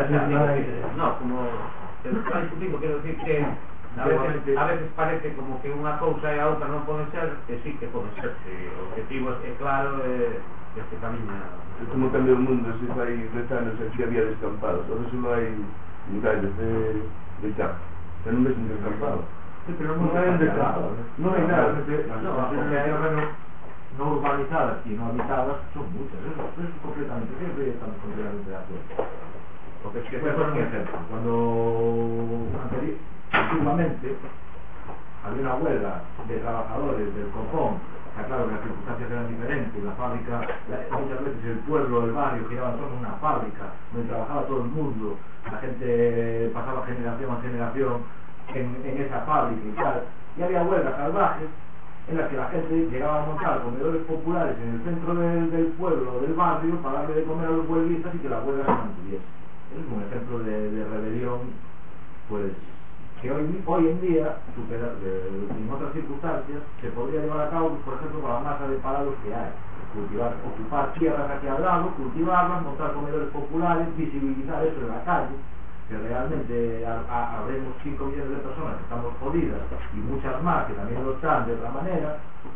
no, como está discutindo, quiero decir que a veces parece como que unha cousa e a outra non poden ser, que sí que poden ser, se o objetivo é claro, que se camina. Es como cambió el mundo, si hay 10 años aquí había descampados, ahora solo hay murallas de chapa, pero no ves un descampado. Sí, pero no hay un descampado, no hay nada. No, porque hay terrenos no urbanizadas y no habitadas son muchas, eso es completamente, siempre estamos completamente de acuerdo. Porque es que por ejemplo, cuando antiguamente había una huelga de trabajadores del copón. Está claro que las circunstancias eran diferentes, la fábrica, muchas veces el pueblo, el barrio giraba en torno a una fábrica donde trabajaba todo el mundo, la gente pasaba generación a generación en esa fábrica y tal, y había huelgas salvajes en las que la gente llegaba a montar comedores populares en el centro del pueblo o del barrio para darle de comer a los huelguistas y que la huelga se mantuviese. Es un ejemplo de rebelión, pues, que hoy en día, en otras circunstancias, se podría llevar a cabo, pues, por ejemplo, con la masa de parados que hay. Ocupar tierras aquí al lado, cultivarlas, montar comedores populares, visibilizar eso en la calle, que realmente habremos 5 millones de personas que estamos jodidas y muchas más que también lo están de otra manera,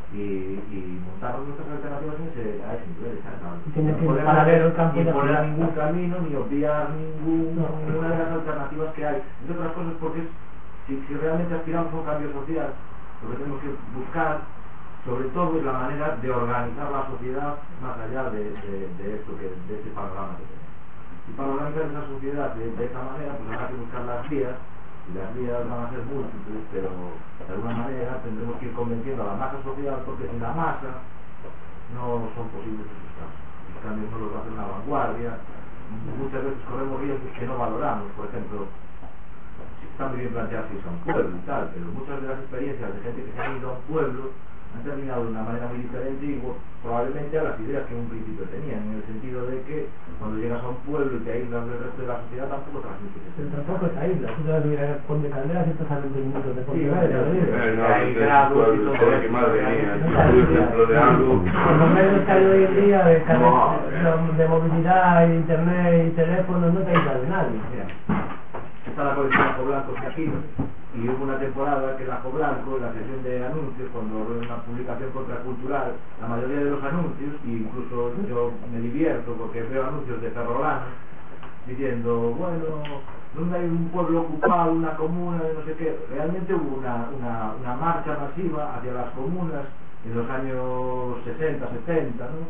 y montar nuestras alternativas a ese nivel. Tiene que paralelo el campo ni poner ningún camino, ni obviar ninguna de las alternativas que hay. Entre otras cosas, porque si realmente aspiramos a un cambio social, lo que tenemos que buscar sobre todo es la manera de organizar la sociedad más allá de este panorama que tenemos. Y para organizar esa sociedad de esa manera, pues habrá que buscar las vías, y las vías van a ser múltiples, pero de alguna manera tendremos que ir convenciendo a la masa social, porque sin la masa no son posibles esos cambios. Los cambios no los va a hacer una vanguardia, muchas veces corremos riesgos que no valoramos. Por ejemplo, está muy bien plantear si es un pueblo y tal, pero muchas de las experiencias de gente que se ha ido a un pueblo han terminado de una manera muy diferente y probablemente a las ideas que en un principio tenían, en el sentido de que cuando llegas a un pueblo y te aíslas del resto de la sociedad tampoco transmites eso. Pero tampoco es aísla, tú te vas a mirar a Ponte Calderas y estás a 20 minutos de Ponte Calderas. Hay grados y todo eso. Que madre mía, un ejemplo de algo. Por lo menos que hay hoy en día de movilidad, internet y teléfonos, no te aíslas de nadie. Está la colección Ajo Blanco aquí, y hubo una temporada que el Ajo Blanco, en la sesión de anuncios, cuando en una publicación contracultural, la mayoría de los anuncios, e incluso yo me divierto porque veo anuncios de Ferrolán diciendo, bueno, ¿dónde hay un pueblo ocupado, una comuna, de no sé qué? Realmente hubo una marcha masiva hacia las comunas en los años 60, 70, ¿no?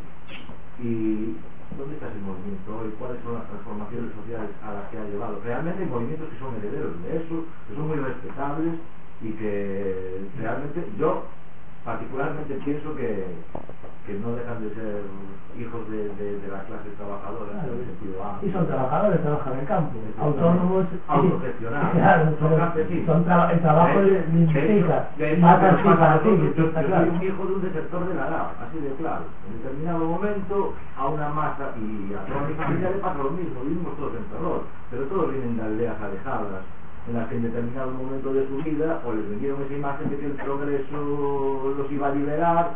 Y ¿dónde está ese movimiento hoy? ¿Cuáles son las transformaciones sociales a las que ha llevado? Realmente hay movimientos que son herederos de eso, que son muy respetables y que realmente yo particularmente pienso que no dejan de ser hijos de las clases trabajadoras, claro, en el sentido amplio. Y son trabajadores, trabajan en el campo, autónomos, autogestionados, claro, son campesinos. El trabajo les implica, para ti, yo está soy claro. un hijo de un desertor de la LAO, así de claro. En determinado momento a una masa, y a toda mi familia le pasa lo mismo, vivimos todos en terror, pero todos vienen de aldeas alejadas, en las que en determinado momento de su vida o les vendieron esa imagen de que el progreso los iba a liberar,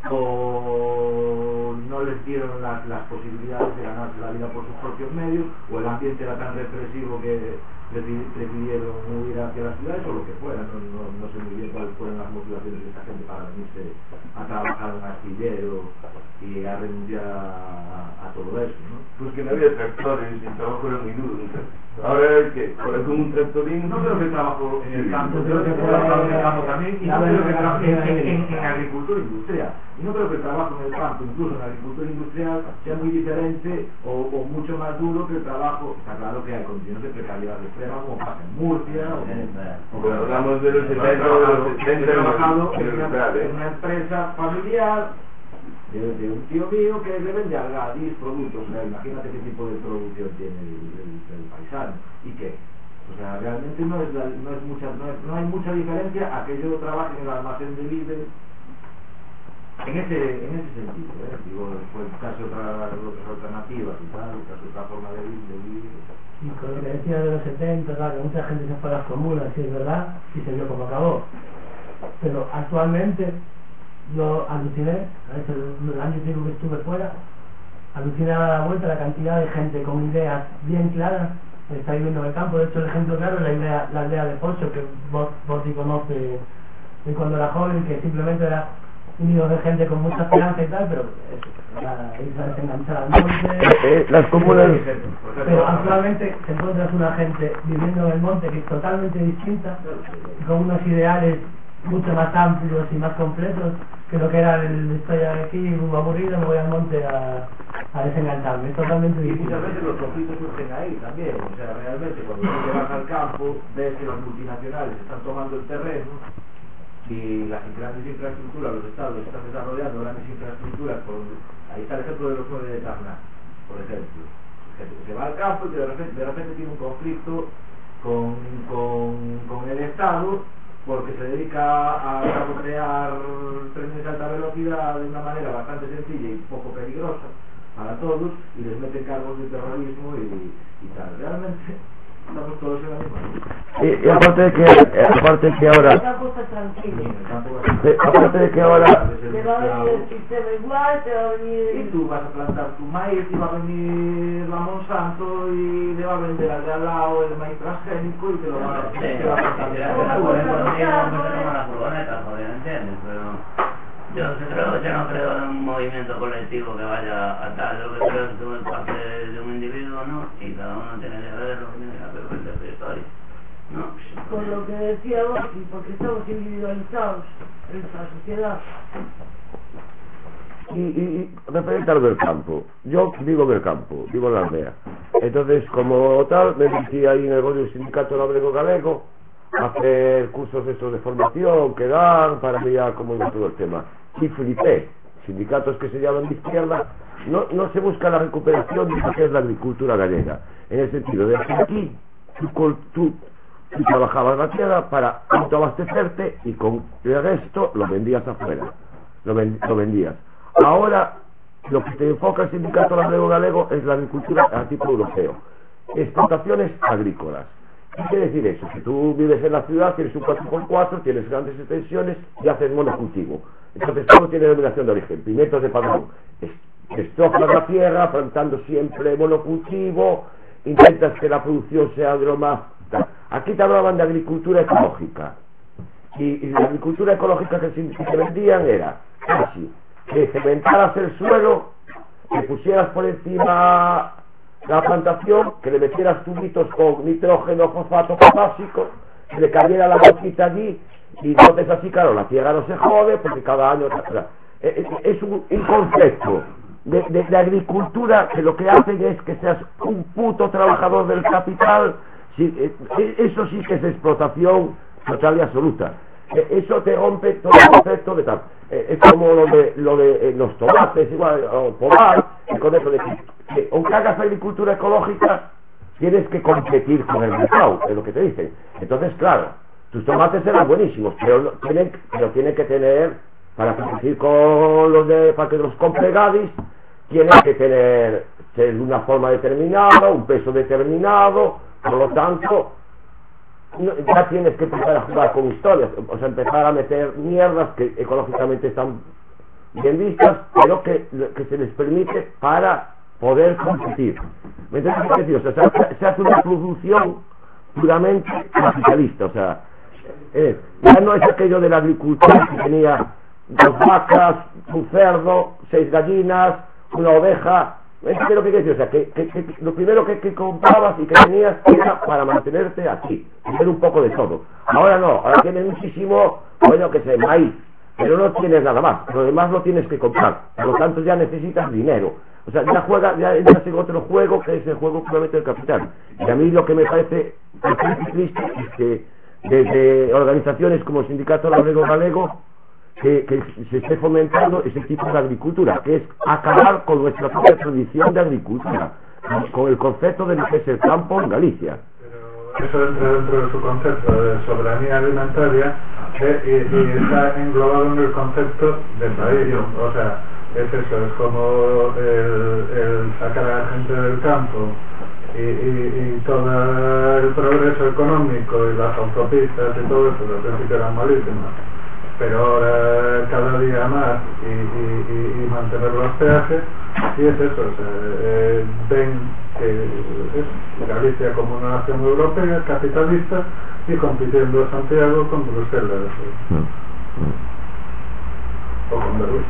o no les dieron las posibilidades de ganarse la vida por sus propios medios, o el ambiente era tan represivo que prefirieron huir hacia las ciudades, o lo que fuera. No sé muy bien cuáles fueron las motivaciones de esta gente para venirse a trabajar en un astillero y a renunciar a todo eso, ¿no? Pues que no había tractores y el trabajo era muy duro. Ahora es que, por ejemplo, un tractorín. No creo que el trabajo en el campo, creo que el trabajo en el campo también, y no creo que el trabajo en agricultura industrial. Y no creo que el trabajo en el campo, incluso en la agricultura industrial, sea muy diferente o mucho más duro que el trabajo. Está claro que hay condiciones de precariedad extrema, como pasa en Murcia, o Pero hablamos de los 70, he trabajado en en una empresa familiar de un tío mío que le vende al Gadis productos. O sea, imagínate qué tipo de producción tiene el paisano y qué. O sea, realmente no hay mucha diferencia a que yo trabaje en el almacén de líder en ese sentido, digo, pueden buscarse otras alternativas y tal, buscarse otra forma de vivir. Y con lo que decía de los 70, claro, que mucha gente se fue a las comunas, sí es verdad, y se vio cómo acabó. Pero actualmente yo aluciné, el año que estuve fuera, aluciné a la vuelta la cantidad de gente con ideas bien claras que está viviendo en el campo. De hecho, el ejemplo claro es la aldea de Pocho, que vos sí conoces de cuando era joven, que simplemente era un nido de gente con mucha esperanza y tal, pero eso, irse a desenganchar al monte. Las comunas. Pero actualmente te encuentras una gente viviendo en el monte que es totalmente distinta, con unos ideales mucho más amplios y más completos que lo que era estoy aquí muy aburrido, me voy al monte a desengancharme. Es totalmente Y distinto. muchas veces los conflictos surgen ahí también. O sea, realmente cuando tú llegas al campo ves que las multinacionales están tomando el terreno y las grandes infraestructuras, los estados están desarrollando grandes infraestructuras, ahí está el ejemplo de los 9 de Tarna, por ejemplo, gente que se va al campo y que de repente tiene un conflicto con el Estado porque se dedica a sabotear trenes de alta velocidad de una manera bastante sencilla y poco peligrosa para todos, y les meten cargos de terrorismo y tal. Realmente estamos todos en la misma. Y aparte de que ahora El campo está tranquilo. aparte de que ahora Te va a venir el sistema igual, te va a venir... Y tú vas a plantar tu maíz y va a venir la Monsanto y le va a vender al de al lado el maíz transgénico y te lo va a Yo no creo en un movimiento colectivo que vaya a tal. Lo que creo es que tú es parte de un individuo, ¿no? Y cada uno tiene que ver lo que tiene que hacer con esta historia, ¿no? Con lo que decía Borgi, porque estamos individualizados en esta sociedad. y referente a lo del campo, yo vivo en el campo, vivo en la aldea, entonces como tal me metí ahí en el Golio Sindicato Labrego Galego a hacer cursos estos de formación que dan para mirar cómo iba todo el tema, y flipé. Sindicatos que se llaman de izquierda, no se busca la recuperación de lo que es la agricultura gallega, en el sentido de que aquí tú trabajabas la tierra para autoabastecerte y con el resto lo vendías afuera, lo vendías. Ahora lo que te enfoca el Sindicato Labrego Galego es la agricultura a tipo europeo, explotaciones agrícolas. ¿Qué quiere decir eso? Que tú vives en la ciudad, tienes un 4x4, tienes grandes extensiones y haces monocultivo. Entonces todo tiene denominación de origen, pimientos de padrón, destrozas la tierra plantando siempre monocultivo, intentas que la producción sea de lo más... Aquí te hablaban de agricultura ecológica, y la agricultura ecológica que se vendían era casi que cementaras el suelo, que pusieras por encima la plantación, que le metieras tubitos con nitrógeno, fosfato, potásico, que le cayera la gotita allí, y entonces así, claro, la tierra no se jode porque cada año... Es un concepto de agricultura que lo que hacen es que seas un puto trabajador del capital. Eso sí que es explotación total y absoluta. Eso te rompe todo el concepto de tal. Es como lo de los tomates, igual, o pomar, con eso de que aunque hagas agricultura ecológica tienes que competir con el mercado, es lo que te dicen. Entonces, claro, tus tomates eran buenísimos, pero tienen que tener, para competir con para que los compre Gadis, tienen que tener de una forma determinada, un peso determinado, por lo tanto ya tienes que empezar a jugar con historias, o sea, empezar a meter mierdas que ecológicamente están bien vistas, pero que se les permite para poder competir. ¿Me entiendes qué decir? O sea, se hace una producción puramente capitalista, o sea, ya no es aquello de la agricultura que tenía 2 vacas, un cerdo, 6 gallinas, una oveja. ¿Ves lo que quiere decir? O sea, que lo primero que comprabas y que tenías era para mantenerte aquí, tener un poco de todo. Ahora no, ahora tienes muchísimo, bueno, que sé, maíz, pero no tienes nada más, lo demás lo tienes que comprar, por lo tanto ya necesitas dinero. O sea, ya entras en otro juego que es el juego puramente del capital. Y a mí lo que me parece triste es que desde organizaciones como el Sindicato Labrego Galego que se esté fomentando ese tipo de agricultura, que es acabar con nuestra propia tradición de agricultura, con el concepto de lo que es el campo en Galicia. Pero eso entra dentro de su concepto de soberanía alimentaria y está englobado en el concepto de país. O sea, es eso, es como el sacar a la gente del campo y todo el progreso económico y las autopistas y todo eso, al principio eran malísimas, pero ahora cada día más y mantener los peajes, y es eso, o sea, ven que es Galicia como una nación europea capitalista y compitiendo Santiago con Bruselas o con Berlín.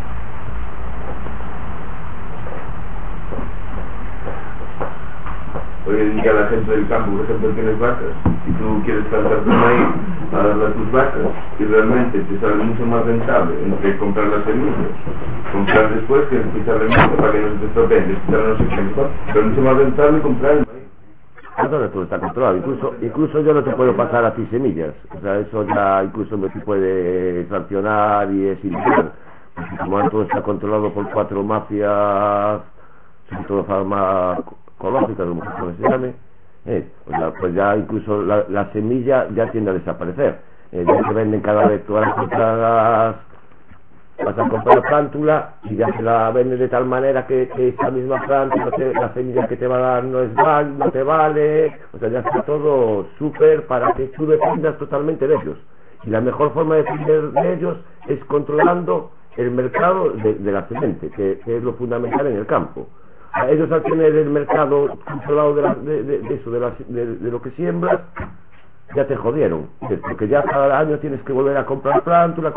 Hoy en día la gente del campo, por ejemplo, tienes vacas y tú quieres plantar tu maíz a darle a tus vacas y realmente te sale mucho más rentable entre comprar las semillas, comprar después que echarle mucho para que no se te estropeen, echarle no sé qué, pero mucho más rentable comprar el maíz. Ahora todo está controlado, incluso yo no te puedo pasar a ti semillas, o sea, eso ya incluso me puede sancionar y es ilegal, porque como todo está controlado por 4 mafias, sobre todo farmacológicas, como se llame, pues ya incluso la semilla ya tiende a desaparecer, ya se venden cada vez todas las compradas. Vas a comprar plántula y ya se la vende de tal manera que esa misma plántula, la semilla que te va a dar no te vale, o sea, ya está todo súper para que tú dependas totalmente de ellos. Y la mejor forma de depender de ellos es controlando el mercado de la semente, que es lo fundamental en el campo. Ellos al tener el mercado controlado de lo que siembras, ya te jodieron, porque ya cada año tienes que volver a comprar plántula,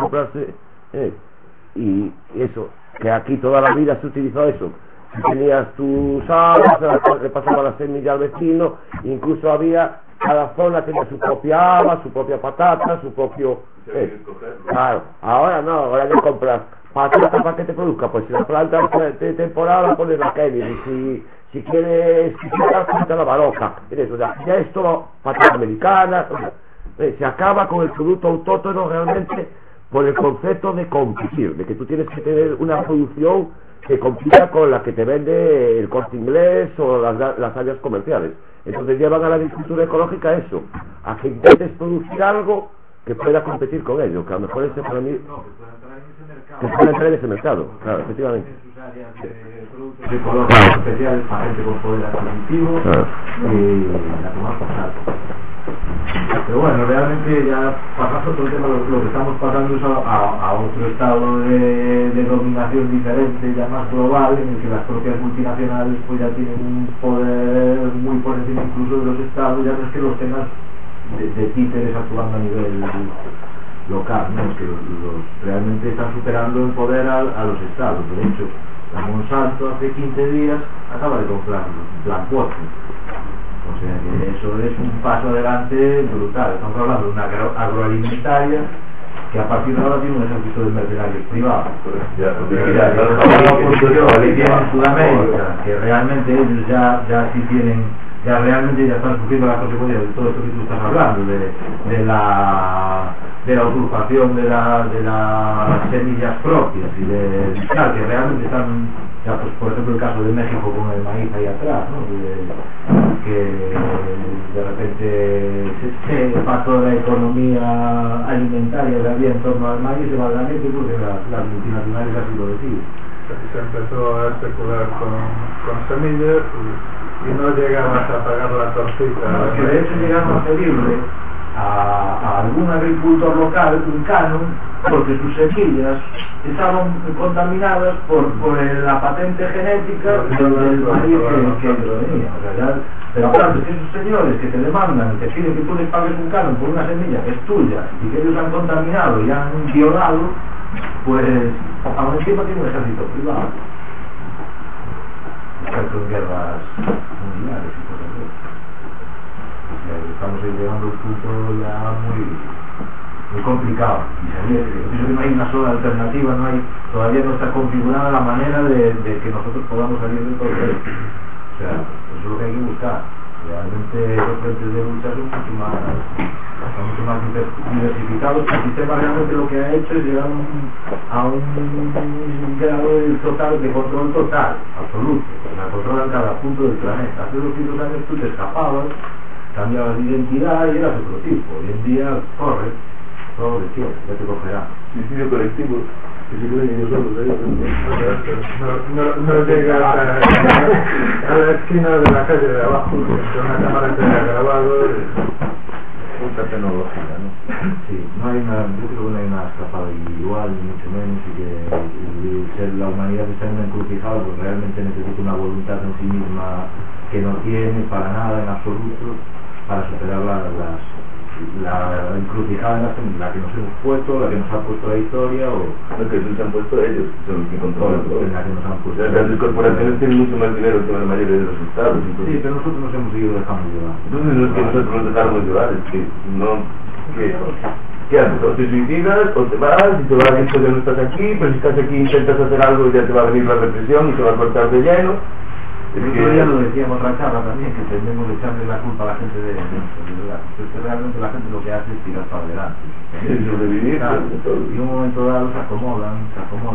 y eso, que aquí toda la vida se utilizó eso. Si tenías tus aves, le pasaba la semilla al vecino, incluso cada zona tenía su propia haba, su propia patata, su propio... Claro, ahora no, ahora ya compras patata para que te produzca, pues si la planta de temporada pones la Kennedy, si quieres planta la Baroja, eso, ya es todo patata americana, se acaba con el producto autóctono realmente por el concepto de competir, de que tú tienes que tener una producción que compita con la que te vende el Corte Inglés o las áreas comerciales. Entonces llevan a la agricultura ecológica eso, a que intentes producir algo que pueda competir con ello, que a lo mejor ese para mí que pueda entrar en ese mercado, claro, efectivamente. Productos ecológicos especiales para gente con poder adquisitivo y la tomar por salto. Pero bueno, realmente ya pasando todo el tema, lo que estamos pasando es a otro estado de dominación diferente, ya más global, en el que las propias multinacionales pues ya tienen un poder muy por encima incluso de los estados, ya no es que los tengas de títeres actuando a nivel local, ¿no? Es que realmente están superando en poder a los estados. De hecho, la Monsanto hace 15 días acaba de comprar Blackwater. O sea que eso es un paso adelante brutal. Estamos hablando de una agroalimentaria que a partir de ahora tiene un ejército de mercenarios privados. En Sudamérica, que realmente ellos ya sí tienen, ya realmente ya están sufriendo las consecuencias de todo esto que tú estás hablando, de la usurpación de las semillas propias y que realmente están, ya pues por ejemplo el caso de México con el maíz ahí atrás, ¿no? Que de repente se pasó la economía alimentaria de había en torno al maíz de Valdanete porque las multinacionales así lo deciden. Se empezó a especular con semillas y no llegabas a pagar la tortita. No, que de hecho llegaron a pedirle a algún agricultor local un canon porque sus semillas estaban contaminadas por la patente genética del maíz que ellos tenían. O sea, pero claro, es que esos señores que te demandan y te piden que tú les pagues un canon por una semilla que es tuya y que ellos han contaminado y han violado, pues aún encima tiene un ejército privado experto en guerras mundiales y cosas así. O sea, estamos ahí llegando a un punto ya muy complicado y yo pienso que no hay una sola alternativa, todavía no está configurada la manera de que nosotros podamos salir de todo esto. O sea, eso es lo que hay que buscar. Realmente los frentes de lucha son mucho más diversificados. El sistema realmente lo que ha hecho es llegar a un grado de control total, absoluto. O sea, controlan cada punto del planeta. Hace 200 años tú te escapabas, cambiabas de identidad y eras otro tipo. Hoy en día corres, todo lo que quieras, ya te cogerá. Suicidio colectivo. No llega a la esquina de la calle de abajo, con una cámara que ha grabado mucha tecnología, ¿no? Sí, yo creo que no hay una escapada igual, ni mucho menos, y que la humanidad está en una encrucijada, pues realmente necesita una voluntad en sí misma que no tiene para nada en absoluto para superar la encrucijada en la que nos hemos puesto, la que nos ha puesto la historia o lo que se han puesto ellos, son los que controlan todo. En la que nos han puesto. Las corporaciones tienen mucho más dinero que la mayoría de los estados. Entonces, sí, pero nosotros nos hemos seguido dejando llevar. Entonces no es que nosotros nos dejamos llevar, es que no... ¿Qué haces? O te suicidas, o te vas, y te vas a decir que ya no estás aquí, pero si estás aquí intentas hacer algo y ya te va a venir la represión y te va a cortar de lleno. Pero ya lo decía en otra charla también, que tendemos de echarle la culpa a la gente de verdad. Porque realmente la gente lo que hace es tirar para adelante. Sobrevivir, y en un momento dado nos acomodamos,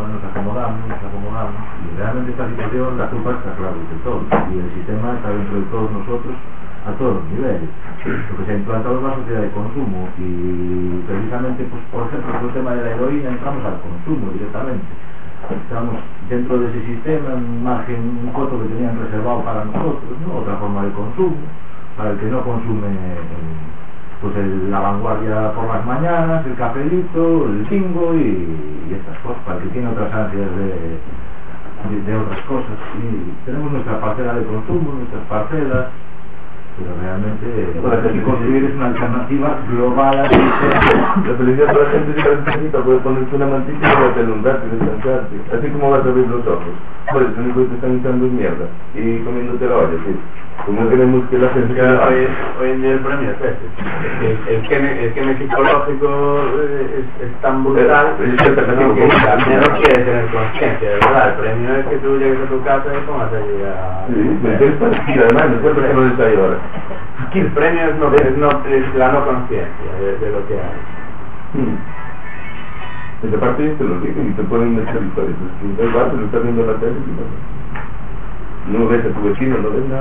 y realmente esta situación la culpa está claro de todos, y el sistema está dentro de todos nosotros a todos los niveles, porque se ha implantado una sociedad de consumo y precisamente, pues por ejemplo, con el tema de la heroína entramos al consumo directamente. Estamos dentro de ese sistema, un margen, un coto que tenían reservado para nosotros, ¿no? Otra forma de consumo, para el que no consume pues la vanguardia por las mañanas, el cafelito, el bingo y estas cosas, para el que tiene otras ansias de otras cosas. Y tenemos nuestra parcela de consumo, nuestras parcelas, pero realmente lo que construir es una alternativa global a la felicidad para la gente es que necesita poder ponerte una mantita y poder un rato y descansarte, así como vas a abrir los ojos. Pues lo único que te están echando es mierda y comiéndote la olla, sí. Como queremos que la gente hoy en día el premio es ese. El queme psicológico es tan brutal que también no quiere tener conciencia, de verdad. El premio es que tú llegues a tu casa y pongas allí a... Sí, me tienes para decir, además, después que no les hay ahora. Aquí el premio es la no conciencia de lo que hay. Esa parte te lo dicen y te pueden meter historias. Es que el bar te lo está viendo en la tele y no ves a tu vecino, no ves nada.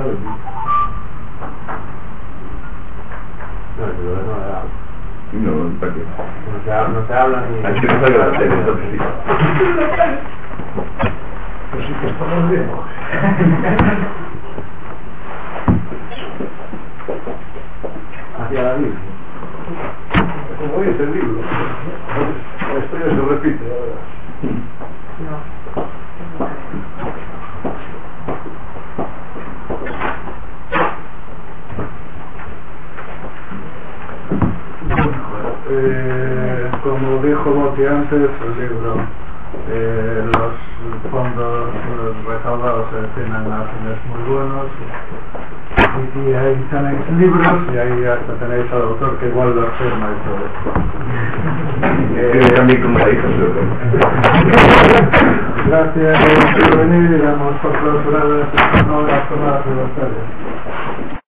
No, ¿para qué? No se habla ni... Hay que no salga la tele, entonces sí. Pues sí que estamos bien. hacia la Virgen. Como dice el libro, la historia se repite, la verdad. Como dijo Botti antes, el libro, los fondos recaudados se destinan a fines muy buenos y ahí tenéis libros y ahí hasta tenéis al autor que igual lo firma y todo. También como la hija. Gracias por venir y damos por clausuradas las jornadas universitarias.